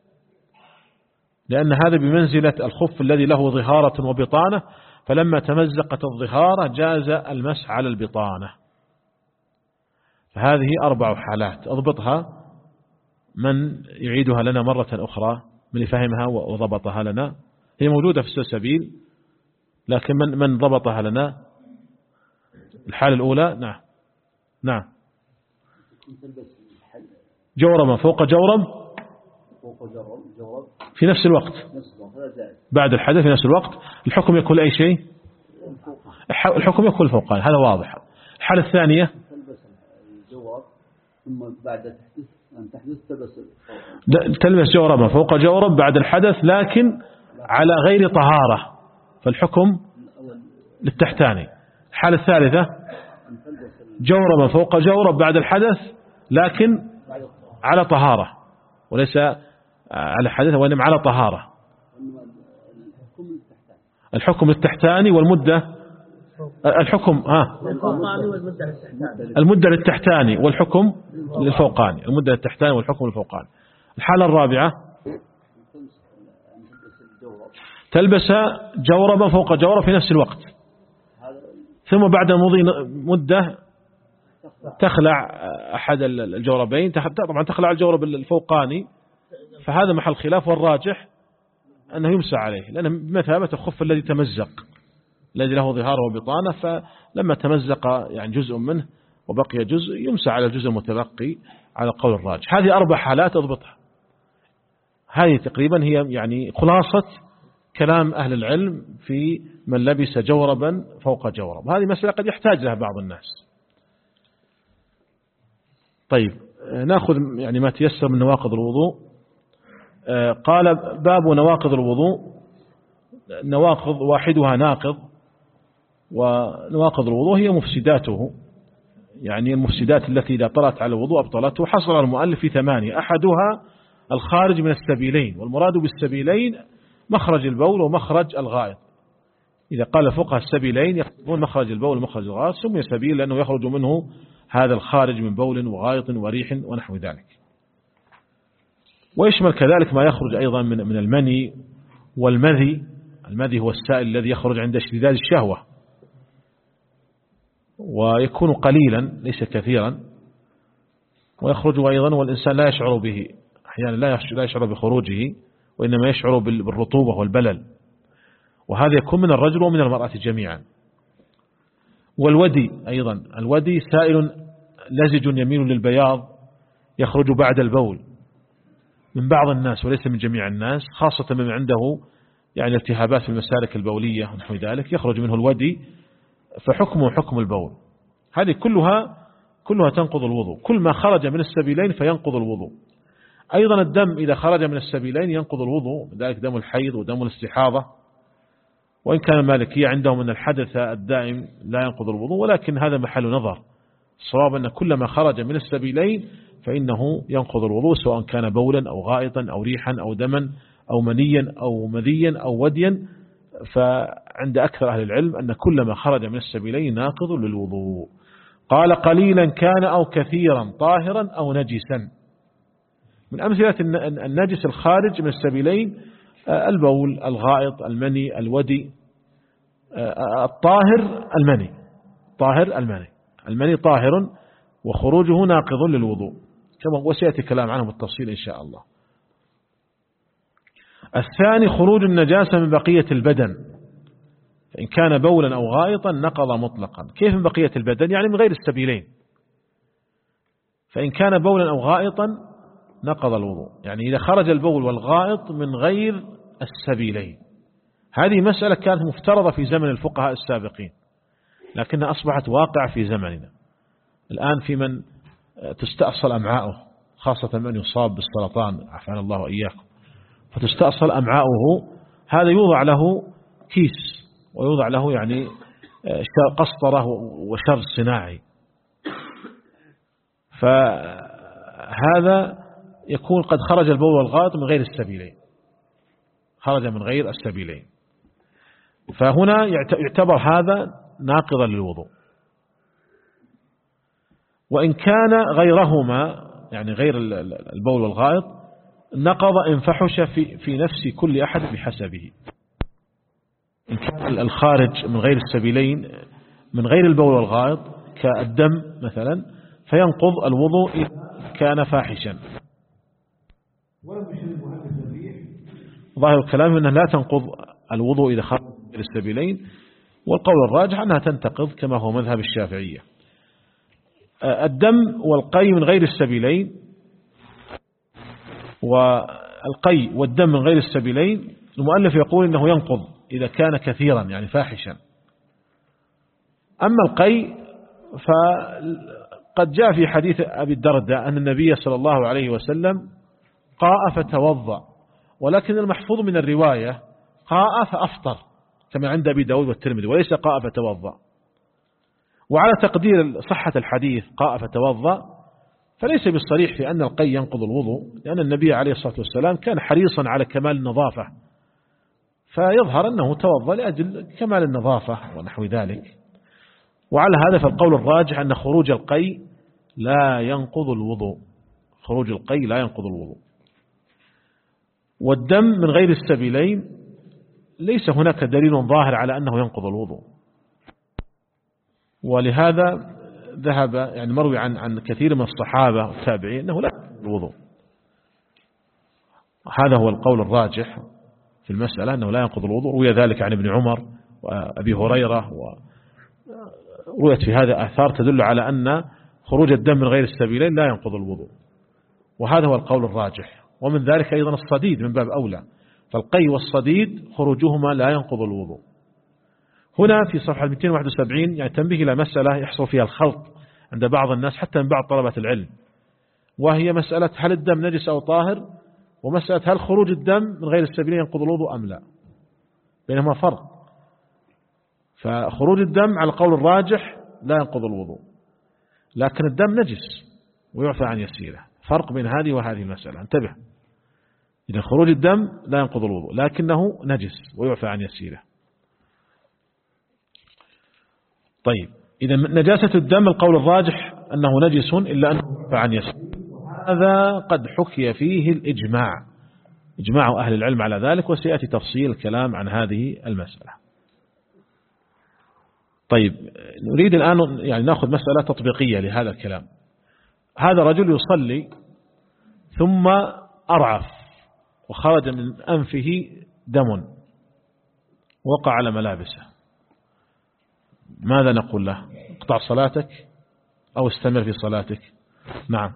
لأن هذا بمنزلة الخف الذي له ظهارة وبطانة، فلما تمزقت الظهارة جاز المسح على البطانة. فهذه أربع حالات أضبطها، من يعيدها لنا مرة أخرى من يفهمها وضبطها لنا، هي موجودة في السلسبيل لكن من من ضبطها لنا. الحالة الأولى نعم نعم جوربا فوق جورب في نفس الوقت بعد الحدث في نفس الوقت، الحكم يكون أي شيء، الحكم يكون فوقان، هذا واضح. الحالة الثانية
ثم بعد أن تحدث
تلبس جوربا فوق جورب بعد الحدث لكن على غير طهارة، فالحكم للتحتاني. الحالة الثالثة جوربا فوق جورب بعد الحدث لكن على طهارة وليس على حدث وإنما على طهارة، الحكم للتحتاني والمدة الحكم ها المدة للتحتاني والحكم للفوقاني، المدة للتحتاني والحكم للفوقاني. الحالة الرابعة تلبس جوربا فوق جورب في نفس الوقت، ثم بعد مضي مدة تخلع أحد الجوربين، طبعا تخلع الجورب الفوقاني، فهذا محل خلاف، والراجح أنه يمسح عليه لأنه بمثابة الخف الذي تمزق الذي له ظهار وبطانة، فلما تمزق يعني جزء منه وبقي جزء يمسح على الجزء المتبقي على قول الراجح. هذه أربع حالات أضبطها، هذه تقريبا هي يعني خلاصة
كلام أهل العلم في من لبس جوربا فوق جورب. هذه مسألة قد يحتاج لها بعض الناس. طيب نأخذ يعني ما تيسر من نواقض الوضوء. قال باب نواقض الوضوء. نواقض واحدها ناقض، ونواقض الوضوء هي مفسداته، يعني المفسدات التي إذا طلعت على الوضوء أبطلته. حصر المؤلف في ثمانية، أحدها الخارج من السبيلين، والمراد بالسبيلين مخرج البول ومخرج الغائط. إذا قال فقه السبيلين يقولون مخرج البول ومخرج الغائط، سمي سبيل لأنه يخرج منه هذا الخارج من بول وغائط وريح ونحو ذلك. ويشمل كذلك ما يخرج أيضا من من المني والمذي. المذي هو السائل الذي يخرج عند اشتداد الشهوة، ويكون قليلا ليس كثيرا، ويخرج أيضا والإنسان لا يشعر به، أحيانا لا يشعر بخروجه، وإنما يشعر بالرطوبة والبلل، وهذا يكون من الرجل ومن المرأة جميعا. والودي أيضا، الودي سائل لزج يميل للبياض يخرج بعد البول من بعض الناس وليس من جميع الناس، خاصة من عنده يعني التهابات في المسالك البولية ونحو ذلك، يخرج منه الودي فحكمه حكم البول. هذه كلها كلها تنقض الوضوء، كل ما خرج من السبيلين فينقض الوضوء. أيضا الدم إذا خرج من السبيلين ينقض الوضوء، ذلك دم الحيض ودم الاستحاضة، وإن كان المالكية عندهم أن الحدث الدائم لا ينقض الوضوء، ولكن هذا محل نظر. الصواب أن كل ما خرج من السبيلين فإنه ينقض الوضوء، سواء كان بولا أو غائطا أو ريحا أو دما أو منيا أو مذيا أو وديا. فعند أكثر أهل العلم أن كل ما خرج من السبيلين ناقض للوضوء. قال قليلا كان أو كثيرا طاهرا أو نجسا. من أمثلة النجس الخارج من السبيلين البول، الغائط، المني، الودي. الطاهر المني، طاهر المني المني طاهر وخروجه ناقض للوضوء، كما وسيأتي كلام عنه بالتفصيل إن شاء الله. الثاني خروج النجاسة من بقية البدن، فإن كان بولا أو غائطا نقض مطلقا. كيف من بقية البدن؟ يعني من غير السبيلين. فإن كان بولا أو غائطا نقض الوضوء، يعني إذا خرج البول والغائط من غير السبيلين. هذه مسألة كانت مفترضة في زمن الفقهاء السابقين، لكنها أصبحت واقع في زمننا الآن في من تستأصل أمعاؤه، خاصة من يصاب بالسرطان عافانا الله وإياكم، فتستأصل أمعاؤه. هذا يوضع له كيس ويوضع له يعني قسطرة وشر صناعي، فهذا يكون قد خرج البول والغائط من غير السبيلين، خرج من غير السبيلين، فهنا يعتبر هذا ناقضا للوضوء. وإن كان غيرهما يعني غير البول والغائط نقض إن فحش في في نفس كل أحد بحسبه. إن كان الخارج من غير السبيلين من غير البول والغائط كالدم مثلا فينقض الوضوء إذا كان فاحشا. ظاهر الكلام أنها لا تنقض الوضوء إذا خرج من السبيلين، والقول الراجح أنها تنتقض كما هو مذهب الشافعية. الدم والقي من غير السبيلين، والقي والدم من غير السبيلين المؤلف يقول إنه ينقض إذا كان كثيرا يعني فاحشا. أما القي فقد جاء في حديث أبي الدرداء أن النبي صلى الله عليه وسلم قاء فتوضأ، ولكن المحفوظ من الرواية قاء فأفطر كما عند أبي داود والترمذي، وليس قاء فتوضأ. وعلى تقدير صحة الحديث قاء فتوضأ فليس بالصريح في أن القي ينقض الوضوء، لأن النبي عليه الصلاة والسلام كان حريصا على كمال النظافة، فيظهر أنه توضأ لأجل كمال النظافة ونحو ذلك. وعلى هذا فالقول الراجح أن خروج القي لا ينقض الوضوء، خروج القي لا ينقض الوضوء. والدم من غير السبيلين ليس هناك دليل ظاهر على أنه ينقض الوضوء، ولهذا ذهب يعني مروي عن عن كثير من الصحابة والتابعين أنه لا ينقض الوضوء. هذا هو القول الراجح في المسألة، أنه لا ينقض الوضوء. روي ذلك عن ابن عمر وأبي هريرة، ورؤيت في هذا آثار تدل على أن خروج الدم من غير السبيلين لا ينقض الوضوء، وهذا هو القول الراجح. ومن ذلك أيضا الصديد من باب أولى، فالقي والصديد خروجهما لا ينقض الوضوء. هنا في صفحة مئتين وواحد وسبعين يعني تنبيه إلى مسألة يحصل فيها الخلط عند بعض الناس حتى من بعض طلبة العلم، وهي مسألة هل الدم نجس أو طاهر، ومسألة هل خروج الدم من غير السبيلين ينقض الوضوء أم لا، بينهما فرق. فخروج الدم على القول الراجح لا ينقض الوضوء، لكن الدم نجس ويعفى عن يسيره، فرق بين هذه وهذه المسألة، انتبه. إذا خروج الدم لا ينقض الوضوء لكنه نجس ويعفى عن يسيره. طيب إذا نجاسة الدم القول الراجح أنه نجس إلا أنه يعفى عن يسيره، هذا قد حكي فيه الإجماع، إجماع أهل العلم على ذلك، وسيأتي تفصيل الكلام عن هذه المسألة. طيب نريد الآن يعني نأخذ مسألة تطبيقية لهذا الكلام. هذا رجل يصلي ثم أرعف وخرج من أنفه دم وقع على ملابسه، ماذا نقول له؟ اقطع صلاتك أو استمر في صلاتك؟ نعم،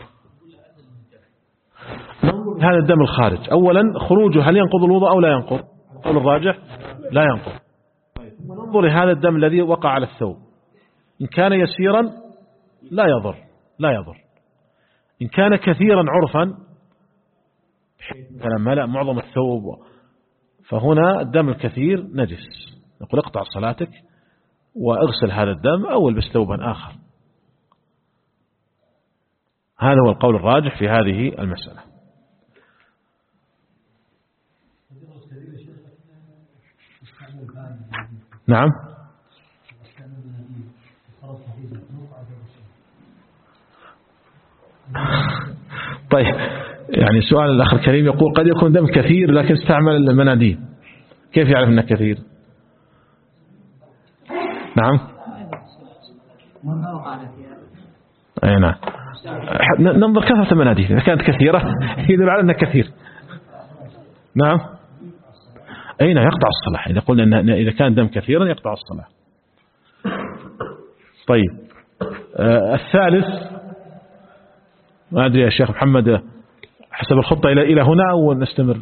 هذا الدم الخارج أولا خروجه هل ينقض الوضوء أو لا ينقض؟ القول الراجح لا ينقض. ننظر لهذا الدم الذي وقع على الثوب، إن كان يسيرا لا يضر لا يضر، إن كان كثيرا عرفا فلما ملأ معظم الثوب فهنا الدم الكثير نجس، نقول اقطع صلاتك واغسل هذا الدم أو البس ثوبا آخر. هذا هو القول الراجح في هذه المسألة. نعم. طيب يعني سؤال الأخ الكريم يقول قد يكون دم كثير لكن استعمل المناديل، كيف يعرف أنه كثير؟ نعم. أي نعم، ننظر كثرة المناديل، إذا كانت كثيرة يدل على أنها كثير. نعم. أين يقطع الصلاة، إذا قلنا إن إذا كان دم كثيرا يقطع الصلاة. طيب آه الثالث، ما أدري يا شيخ محمد حسب الخطة إلى إلى هنا أو نستمر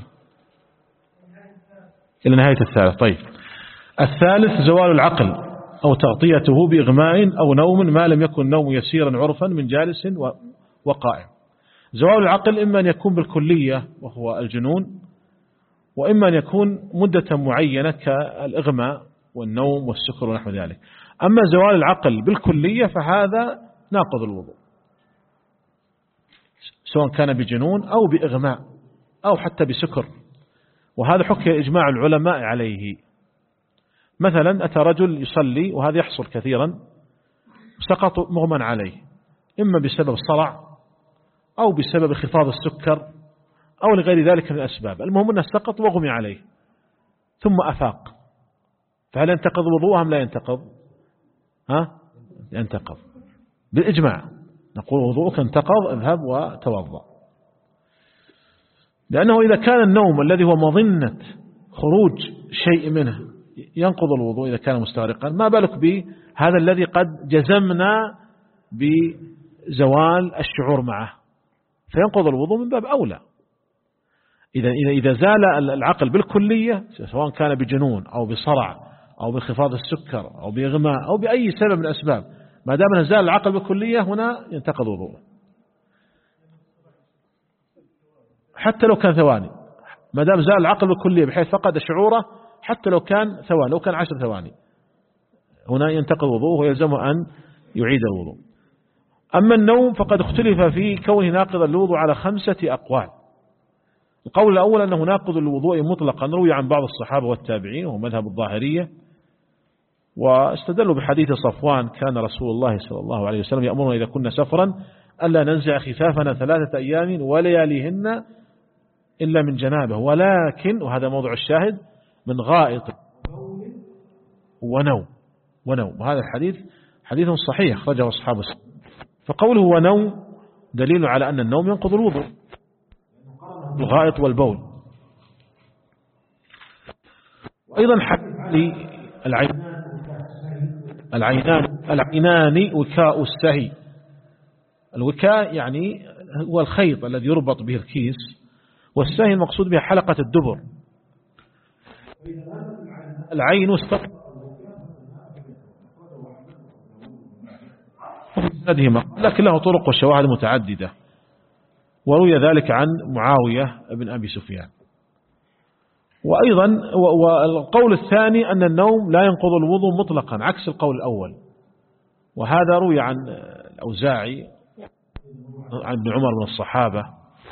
إلى نهاية الثالث؟ طيب الثالث زوال العقل أو تغطيته بإغماء أو نوم ما لم يكن نوم يسيرا عرفا من جالس وقائم. زوال العقل إما أن يكون بالكلية وهو الجنون، وإما أن يكون مدة معينة كالإغماء والنوم والسكر ونحو ذلك. أما زوال العقل بالكلية فهذا ناقض الوضوء، سواء كان بجنون أو بإغماء أو حتى بسكر، وهذا حكي إجماع العلماء عليه. مثلا أتى رجل يصلي وهذا يحصل كثيرا، سقط مغمى عليه إما بسبب صرع أو بسبب انخفاض السكر أو لغير ذلك من الأسباب، المهم أنه سقط وغمي عليه ثم أفاق، فهل ينتقض وضوءه أم لا ينتقض؟ ها؟ ينتقض بالإجماع، نقول وضوءك انتقض، اذهب وتوضأ. لأنه إذا كان النوم الذي هو مظنة خروج شيء منه ينقض الوضوء إذا كان مستغرقا، ما بالك بهذا الذي قد جزمنا بزوال الشعور معه فينقض الوضوء من باب أولى. إذا إذا زال العقل بالكلية سواء كان بجنون أو بصرع أو بانخفاض السكر أو بإغماء أو بأي سبب من الأسباب، ما دام زال العقل بالكلية هنا ينتقض وضوءه، حتى لو كان ثواني، ما دام زال العقل بالكلية بحيث فقد شعوره حتى لو كان ثواني، لو كان عشر ثواني هنا ينتقض وضوءه ويلزمه أن يعيد الوضوء. أما النوم فقد اختلف في كونه ناقضا للوضوء على خمسة أقوال. القول الأول أنه ناقض للوضوء مطلقا، روي عن بعض الصحابة والتابعين وهو مذهب الظاهرية، واستدلوا بحديث صفوان كان رسول الله صلى الله عليه وسلم يأمرنا إذا كنا سفرا ألا ننزع خفافنا ثلاثة أيام ولياليهن إلا من جنابه، ولكن وهذا موضع الشاهد من غائط ونوم ونوم وهذا الحديث حديث صحيح أخرجه أصحاب السنة. فقوله ونوم دليل على أن النوم ينقض الوضوء، الغائط والبول. وأيضا حديث العينان العينان العينان وكاء السهي. الوكاء يعني هو الخيط الذي يربط به الكيس، والسهي المقصود بها حلقة الدبر العين استقر لكن له طرق وشواهد متعددة، وروي ذلك عن معاوية بن أبي سفيان. وأيضا والقول الثاني أن النوم لا ينقض الوضوء مطلقا عكس القول الأول، وهذا روي عن الأوزاعي عن ابن عمر من الصحابة،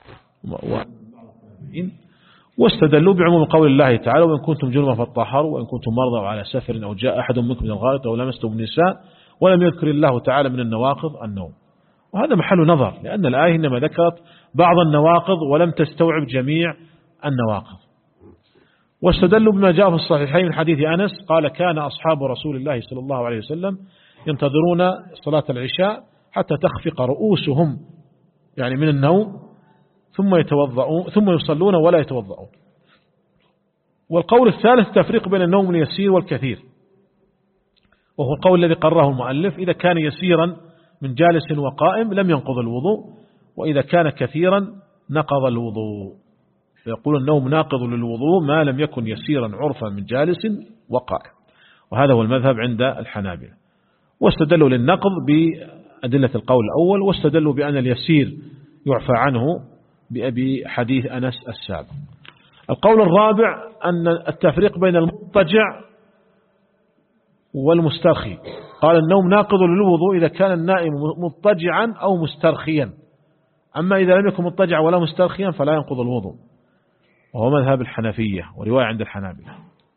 واستدلوا بعموم قول الله تعالى: وإن كنتم جنبا فاطهروا وإن كنتم مرضى أو على سفر أو جاء أحد منكم من الغائط أو لمستم النساء، ولم يذكر الله تعالى من النواقض النوم. وهذا محل نظر، لأن الآية إنما ذكرت بعض النواقض ولم تستوعب جميع النواقض. واستدلوا بما جاء في الصحيحين من حديث أنس قال: كان أصحاب رسول الله صلى الله عليه وسلم ينتظرون صلاة العشاء حتى تخفق رؤوسهم يعني من النوم ثم يتوضؤون ثم يصلون ولا يتوضؤون. والقول الثالث تفريق بين النوم اليسير والكثير، وهو القول الذي قرره المؤلف: إذا كان يسيرا من جالس وقائم لم ينقض الوضوء، وإذا كان كثيرا نقض الوضوء. فيقول النوم ناقض للوضوء ما لم يكن يسيرا عرفا من جالس وقائم، وهذا هو المذهب عند الحنابلة. واستدلوا للنقض بأدلة القول الأول، واستدلوا بأن اليسير يعفى عنه بأبي حديث أنس السابق. القول الرابع أن التفريق بين المضطجع والمسترخي، قال النوم ناقض للوضوء إذا كان النائم مضطجعا أو مسترخيا، أما إذا لم يكن مضطجع ولا مسترخيا فلا ينقض الوضوء، وهو مذهب الحنفية ورواية عند الحنابلة.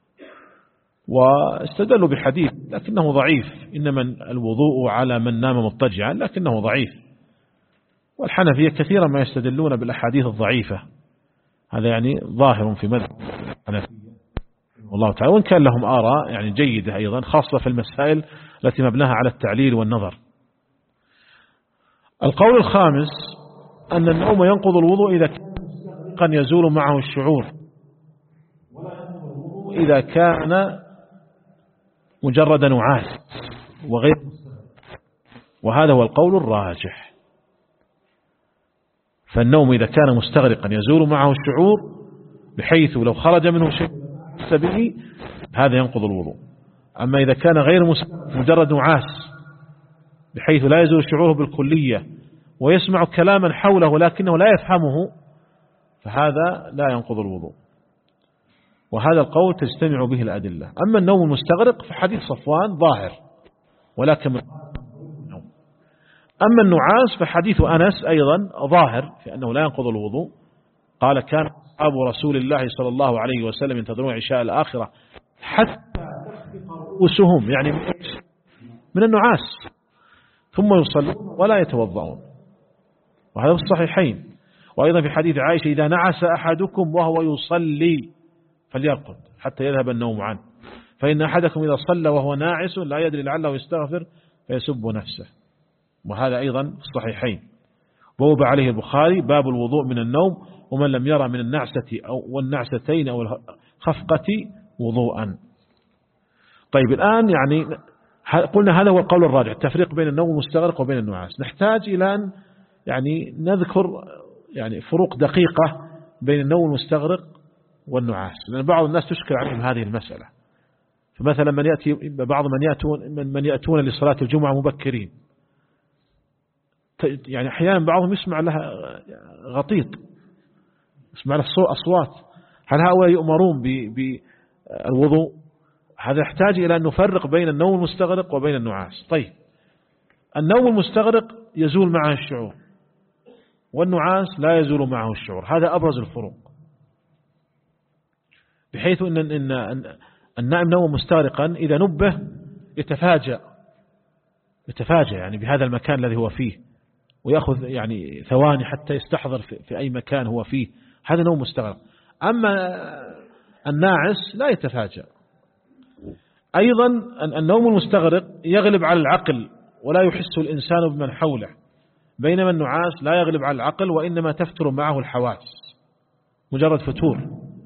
واستدلوا بحديث لكنه ضعيف: إنما الوضوء على من نام مضطجعا، لكنه ضعيف. والحنفية كثيرا ما يستدلون بالأحاديث الضعيفة، هذا يعني ظاهر في مذهب الحنفية والله تعالى، وإن كان لهم آراء يعني جيدة أيضا خاصة في المسائل التي مبناها على التعليل والنظر. القول الخامس أن النوم ينقض الوضوء إذا كان يزول معه الشعور، إذا كان مجرد نعاس وغير، وهذا هو القول الراجح. فالنوم إذا كان مستغرقا يزول معه الشعور بحيث لو خرج منه شيء به هذا ينقض الوضوء. أما إذا كان غير مجرد نعاس بحيث لا يزول شعوره بالكلية ويسمع كلاما حوله لكنه لا يفهمه فهذا لا ينقض الوضوء، وهذا القول تجتمع به الأدلة. أما النوم المستغرق فحديث صفوان ظاهر ولكن من النوم. أما النعاس فحديث أنس أيضا ظاهر في أنه لا ينقض الوضوء، قال: كان أصحاب رسول الله صلى الله عليه وسلم ينتظرون عشاء الآخرة حتى رؤوسهم يعني من النعاس ثم يصلون ولا يتوضؤون، وهذا في الصحيحين. وأيضا في حديث عائشة: إذا نعس أحدكم وهو يصلي فليرقد حتى يذهب النوم عنه، فإن أحدكم إذا صلى وهو ناعس لا يدري لعله يستغفر فيسب نفسه، وهذا أيضا في الصحيحين. بوب عليه البخاري: باب الوضوء من النوم ومن لم يرى من النعسة أو والنعستين أو الخفقة وضوءا. طيب الآن يعني قلنا هذا هو القول الراجع، التفريق بين النوم المستغرق وبين النعاس. نحتاج إلى أن يعني نذكر يعني فروق دقيقة بين النوم المستغرق والنعاس، لأن بعض الناس تشكل عليهم هذه المسألة. فمثلا من يأتي بعض من يأتون من, من يأتون لصلاة الجمعة مبكرين، يعني أحيانا بعضهم يسمع لها غطيط، يسمع لها أصوات، هل هؤلاء يؤمرون بالوضوء؟ هذا يحتاج إلى أن نفرق بين النوم المستغرق وبين النعاس. طيب النوم المستغرق يزول معه الشعور، والنعاس لا يزول معه الشعور، هذا أبرز الفروق، بحيث أن, إن, أن النائم نوم مستغرقا إذا نبه يتفاجأ يتفاجأ يعني بهذا المكان الذي هو فيه، ويأخذ يعني ثواني حتى يستحضر في, في أي مكان هو فيه، هذا نوم مستغرق. أما الناعس لا يتفاجأ. أيضا النوم المستغرق يغلب على العقل ولا يحس الإنسان بمن حوله، بينما النعاس لا يغلب على العقل وإنما تفتر معه الحواس، مجرد فتور.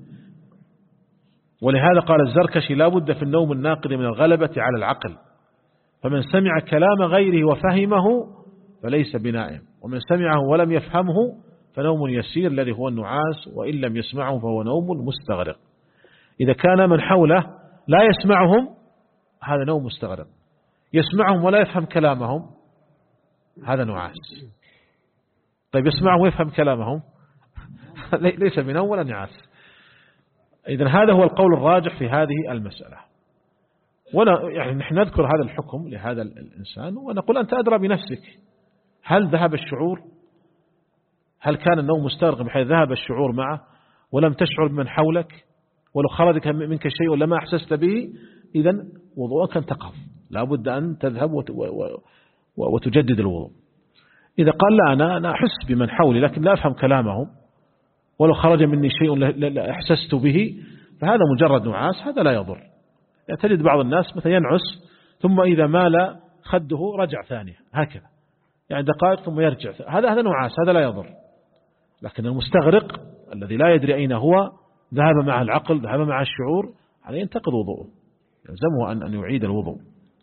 ولهذا قال الزركشي: لا بد في النوم الناقض من الغلبة على العقل، فمن سمع كلام غيره وفهمه فليس بنائم، ومن سمعه ولم يفهمه فنوم يسير الذي هو النعاس، وإن لم يسمعه فهو نوم مستغرق. إذا كان من حوله لا يسمعهم هذا نوم مستغرق، يسمعهم ولا يفهم كلامهم هذا نعاس. طيب يسمعهم ويفهم كلامهم ليس بنوم ولا نعاس. إذن هذا هو القول الراجح في هذه المسألة. ولا يعني نحن نذكر هذا الحكم لهذا الإنسان ونقول أنت أدرى بنفسك، هل ذهب الشعور؟ هل كان النوم مستغرق بحيث ذهب الشعور معه ولم تشعر بمن حولك، ولو خرج منك شيء ولا ما أحسست به، إذن وضوءك انتقض، لا بد أن تذهب وتجدد الوضوء. إذا قال لا أنا أنا أحس بمن حولي لكن لا أفهم كلامهم، ولو خرج مني شيء لا أحسست به، فهذا مجرد نعاس، هذا لا يضر. يعني تجد بعض الناس مثلا ينعس ثم إذا مال خده رجع ثانية هكذا، يعني دقائق ثم يرجع، هذا هذا نعاس، هذا لا يضر. لكن المستغرق الذي لا يدري أين هو، ذهب مع العقل، ذهب مع الشعور، عليه ينتقض وضوءه، يلزمه أن أن يعيد الوضوء.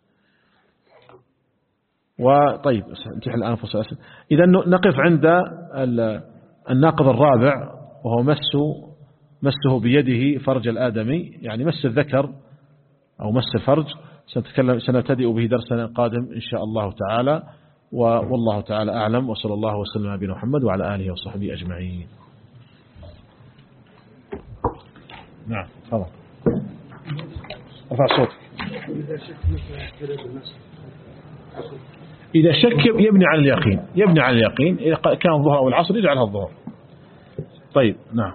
وطيب انتهى الآن فصل. إذا نقف عند الناقض الرابع وهو مسه مسه بيده فرج الآدمي، يعني مس الذكر أو مس الفرج. سنتكلم سنبتدئ به درسنا القادم إن شاء الله تعالى، والله تعالى أعلم، وصلى الله وسلم على نبينا محمد وعلى آله وصحبه أجمعين. نعم تفضل ارفع صوتك. إذا شك يبني على اليقين، يبني على اليقين، إذا كان الظهر أو العصر يجعلها الظهر. طيب نعم.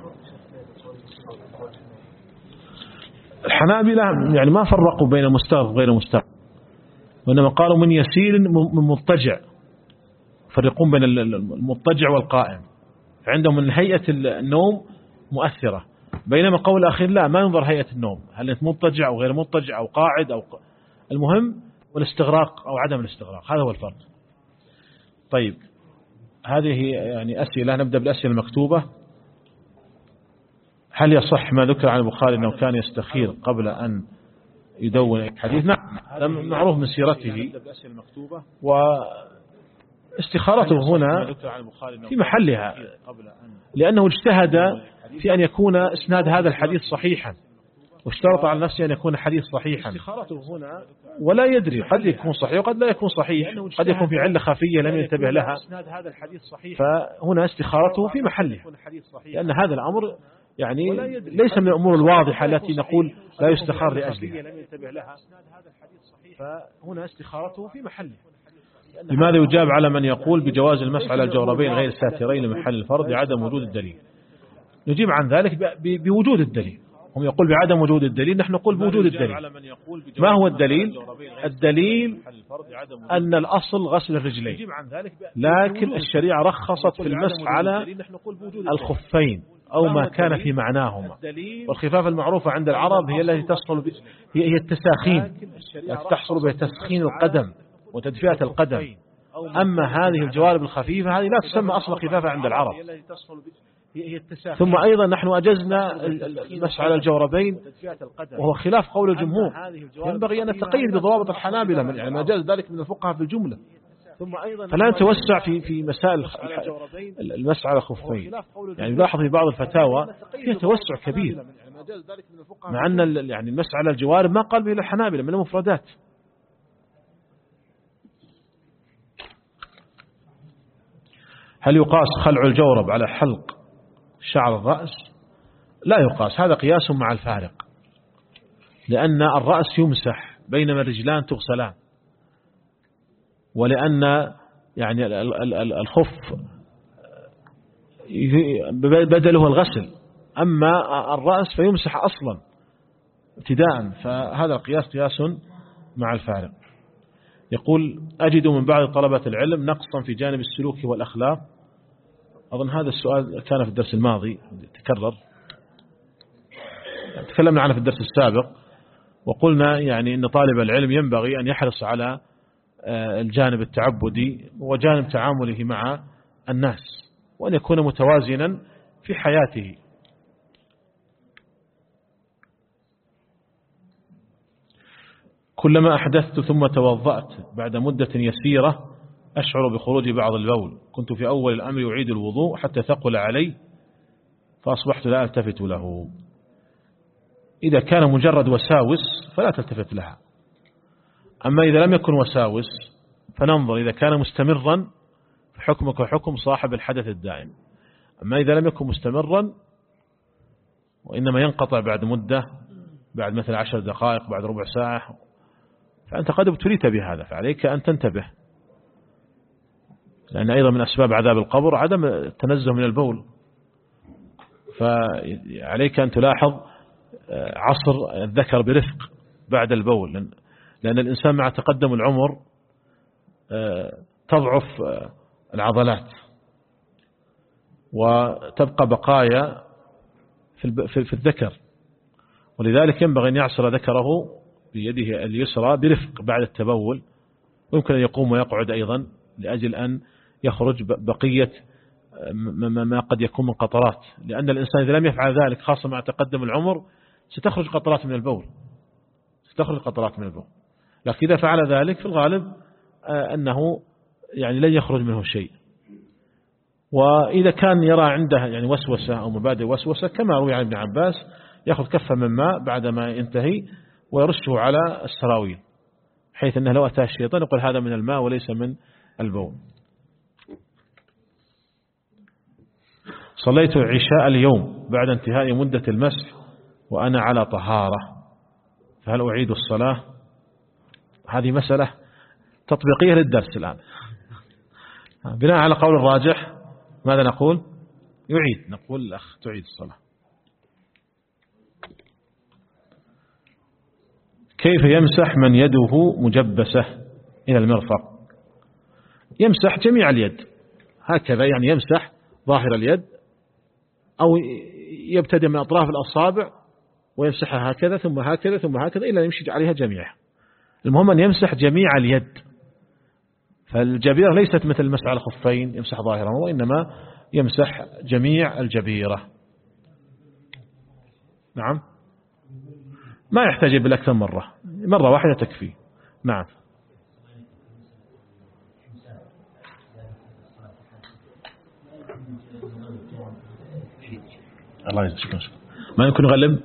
الحنابلة يعني ما فرقوا بين مستغرق وغير مستغرق، وإنما قالوا من يسير من مضطجع، يفرقون بين المضطجع والقائم، عندهم من هيئة النوم مؤثرة، بينما قول الأخير لا، ما ينظر هيئة النوم، هل أنت مضطجع أو غير مضطجع أو قاعد أو ق... المهم والاستغراق أو عدم الاستغراق، هذا هو الفرق. طيب هذه يعني أسئلة، نبدأ بالأسئلة المكتوبة. هل يصح ما ذكر عن البخاري أنه كان يستخير قبل أن يدون الحديث؟ نعم، هذا معروف من سيرته، واستخارته هنا في محلها، لأنه اجتهد في أن يكون إسناد هذا الحديث صحيحا، واشترط على نفسه أن يكون حديث صحيحا، ولا يدري قد يكون صحيح وقد لا يكون صحيح، قد يكون في علة خفية لم ينتبه لها، فهنا استخارته في محلها، لأن هذا الأمر يعني ليس من الأمور الواضحة التي نقول لا يستخار لأجلها، فهنا استخارته في محلها. لماذا يجاب على من يقول بجواز المسح على الجوربين غير الساترين لمحل الفرض لعدم وجود الدليل؟ نجيب عن ذلك بوجود الدليل. هم يقول بعدم وجود الدليل، نحن نقول بوجود الدليل. ما هو الدليل؟ الدليل أن الأصل غسل الرجلين، لكن الشريعة رخصت في المسح على الخفين أو ما كان في معناهما، والخفاف المعروفة عند العرب هي التي تصل ب... هي التساخين، التي تحصل بها تسخين القدم وتدفئة القدم. أما هذه الجوارب الخفيفة هذه لا تسمى أصلا خفافة عند العرب. ثم أيضا نحن أجزنا المسح على الجوربين وهو خلاف قول الجمهور، ينبغي أن نتقيد بضوابط الحنابلة من يعني ما جاز ذلك من الفقهاء في الجملة، فلا نتوسع في في مسائل المسح على الخفين. يعني نلاحظ في بعض الفتاوى فيها توسع كبير، مع أن يعني المسح على الجوارب ما قال به الحنابلة من المفردات. هل يقاس خلع الجورب على حلق شعر الرأس؟ لا يقاس، هذا قياس مع الفارق، لأن الرأس يمسح بينما الرجلان تغسلان، ولأن يعني الخف بدله الغسل، أما الرأس فيمسح أصلا ابتداء، فهذا القياس قياس مع الفارق. يقول أجد من بعض طلبة العلم نقصا في جانب السلوك والأخلاق. أظن هذا السؤال كان في الدرس الماضي تكرر، تكلمنا عنه في الدرس السابق، وقلنا يعني أن طالب العلم ينبغي أن يحرص على الجانب التعبدي وجانب تعامله مع الناس، وأن يكون متوازنا في حياته. كلما أحدثت ثم توضأت بعد مدة يسيرة أشعر بخروج بعض البول، كنت في أول الأمر أعيد الوضوء حتى ثقل علي فأصبحت لا ألتفت له. إذا كان مجرد وساوس فلا تلتفت لها. أما إذا لم يكن وساوس فننظر إذا كان مستمرا فحكمك وحكم صاحب الحدث الدائم. أما إذا لم يكن مستمرا وإنما ينقطع بعد مدة، بعد مثل عشر دقائق، بعد ربع ساعة، فأنت قد ابتليت بهذا، فعليك أن تنتبه، لأن أيضا من أسباب عذاب القبر عدم التنزه من البول. فعليك أن تلاحظ عصر الذكر برفق بعد البول، لأن الإنسان مع تقدم العمر تضعف العضلات وتبقى بقايا في الذكر، ولذلك ينبغي أن يعصر ذكره بيده اليسرى برفق بعد التبول، ويمكن أن يقوم ويقعد أيضا لأجل أن يخرج بقية ما قد يكون من قطرات، لأن الإنسان إذا لم يفعل ذلك خاصة مع تقدم العمر ستخرج قطرات من البول ستخرج قطرات من البول لكن إذا فعل ذلك في الغالب أنه يعني لن يخرج منه شيء. وإذا كان يرى عنده يعني وسوسة أو مبادئ وسوسة كما روي عن ابن عباس يأخذ كفة من ماء بعدما ينتهي ويرشه على السراويل، حيث أنه لو أتاه الشيطان يقول هذا من الماء وليس من البول. صليت عشاء اليوم بعد انتهاء مدة المسح وأنا على طهارة، فهل أعيد الصلاة؟ هذه مسألة تطبيقية للدرس الآن. بناء على قول الراجح ماذا نقول؟ يعيد. نقول الأخ تعيد الصلاة. كيف يمسح من يده مجبسة إلى المرفق؟ يمسح جميع اليد هكذا، يعني يمسح ظاهر اليد أو يبتدئ من أطراف الأصابع ويمسحها هكذا ثم هكذا ثم هكذا إلا يمشي عليها جميعها. المهم أن يمسح جميع اليد، فالجبيرة ليست مثل المسح على الخفين يمسح ظاهرا، وإنما يمسح جميع الجبيرة. نعم، ما يحتاج بالأكثر مرة، مرة واحدة تكفي. نعم. الله يجزاك. ما يمكن يغلب؟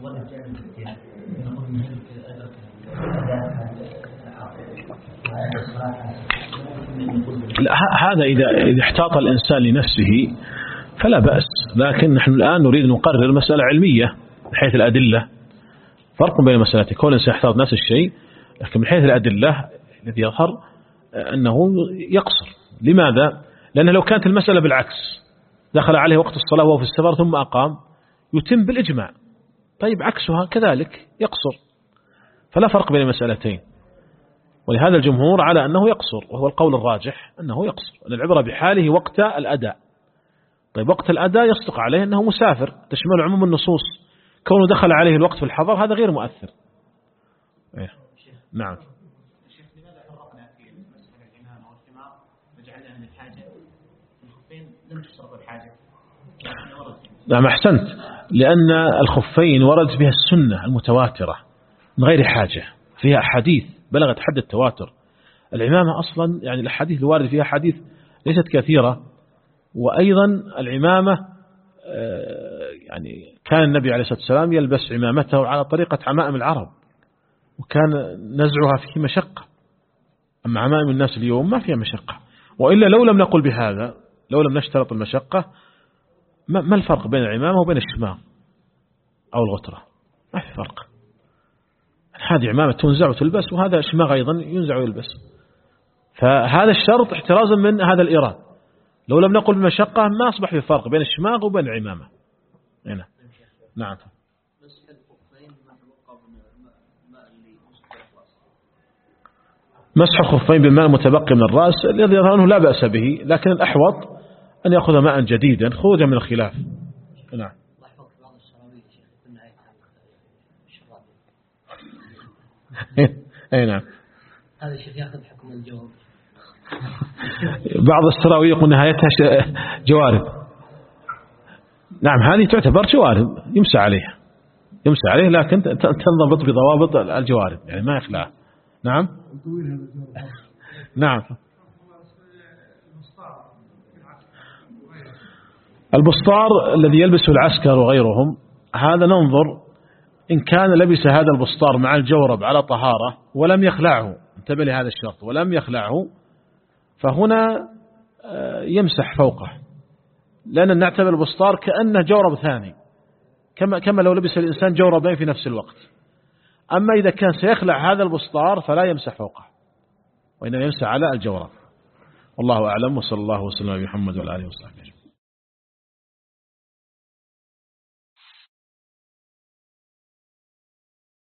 هذا إذا إذا احتاط الإنسان لنفسه فلا بأس، لكن نحن الآن نريد نقرر مسألة علمية من حيث الأدلة. فرق بين مسألتين، كل إنسان يحتاط نفس الشيء، لكن من حيث الأدلة الذي يظهر أنه يقصر. لماذا؟ لأنه لو كانت المسألة بالعكس، دخل عليه وقت الصلاة وهو في السفر ثم أقام، يتم بالإجماع. طيب عكسها كذلك يقصر، فلا فرق بين المسألتين. ولهذا الجمهور على أنه يقصر، وهو القول الراجح أنه يقصر، أن العبرة بحاله وقت الأداء. طيب وقت الأداء يصدق عليه أنه مسافر، تشمل عموم النصوص، كونه دخل عليه الوقت في الحضر هذا غير مؤثر. إيه. نعم.
الشيخ لماذا فرقنا في مسألة الإمامة والثمار وجعلنا من الحاجة الخفين لم تشترط الحاجة؟
نعم أحسنت، لأن الخفين ورد بها السنة المتواترة من غير حاجة، فيها أحاديث بلغت حد التواتر. العمامة أصلا يعني الأحاديث الواردة فيها حديث ليست كثيرة، وأيضا العمامة يعني كان النبي عليه الصلاة والسلام يلبس عمامته على طريقة عمائم العرب، وكان نزعها فيه مشقة. أما عمائم الناس اليوم ما فيها مشقة، وإلا لو لم نقل بهذا، لو لم نشترط المشقة، ما الفرق بين العمامة وبين الشماغ أو الغترة؟ ما في فرق. هذه عمامة تنزع وتلبس، وهذا شماغ أيضا ينزع ويلبس. فهذا الشرط احترازا من هذا الإيراد. لو لم نقل بمشقة ما أصبح في فرق بين الشماغ وبين العمامة. هنا. نعم. مسح الخفين بالماء المتبقي من الرأس الذي يظهر أنه لا بأس به، لكن الأحوط أن يأخذ ماء جديدا خروجا من الخلاف. نعم. اي نعم.
هذا الشيخ ياخذ حكم الجواب.
بعض السراوي يقول نهايتها جوارب. نعم هذه تعتبر جوارب يمسى عليها، يمسى عليه، لكن تنضبط بضوابط الجوارب يعني ما يخلعها. نعم. نعم. البسطار الذي يلبسه العسكر وغيرهم هذا ننظر إن كان لبس هذا البسطار مع الجورب على طهارة ولم يخلعه، انتبه لهذا الشرط، ولم يخلعه، فهنا يمسح فوقه، لأن نعتبر البسطار كأنه جورب ثاني، كما كما لو لبس الإنسان جوربين في نفس الوقت. أما إذا كان سيخلع هذا البسطار فلا يمسح فوقه، وإنما يمسح على الجورب. والله أعلم، وصلى الله وسلم على محمد وعلى آله وصحبه.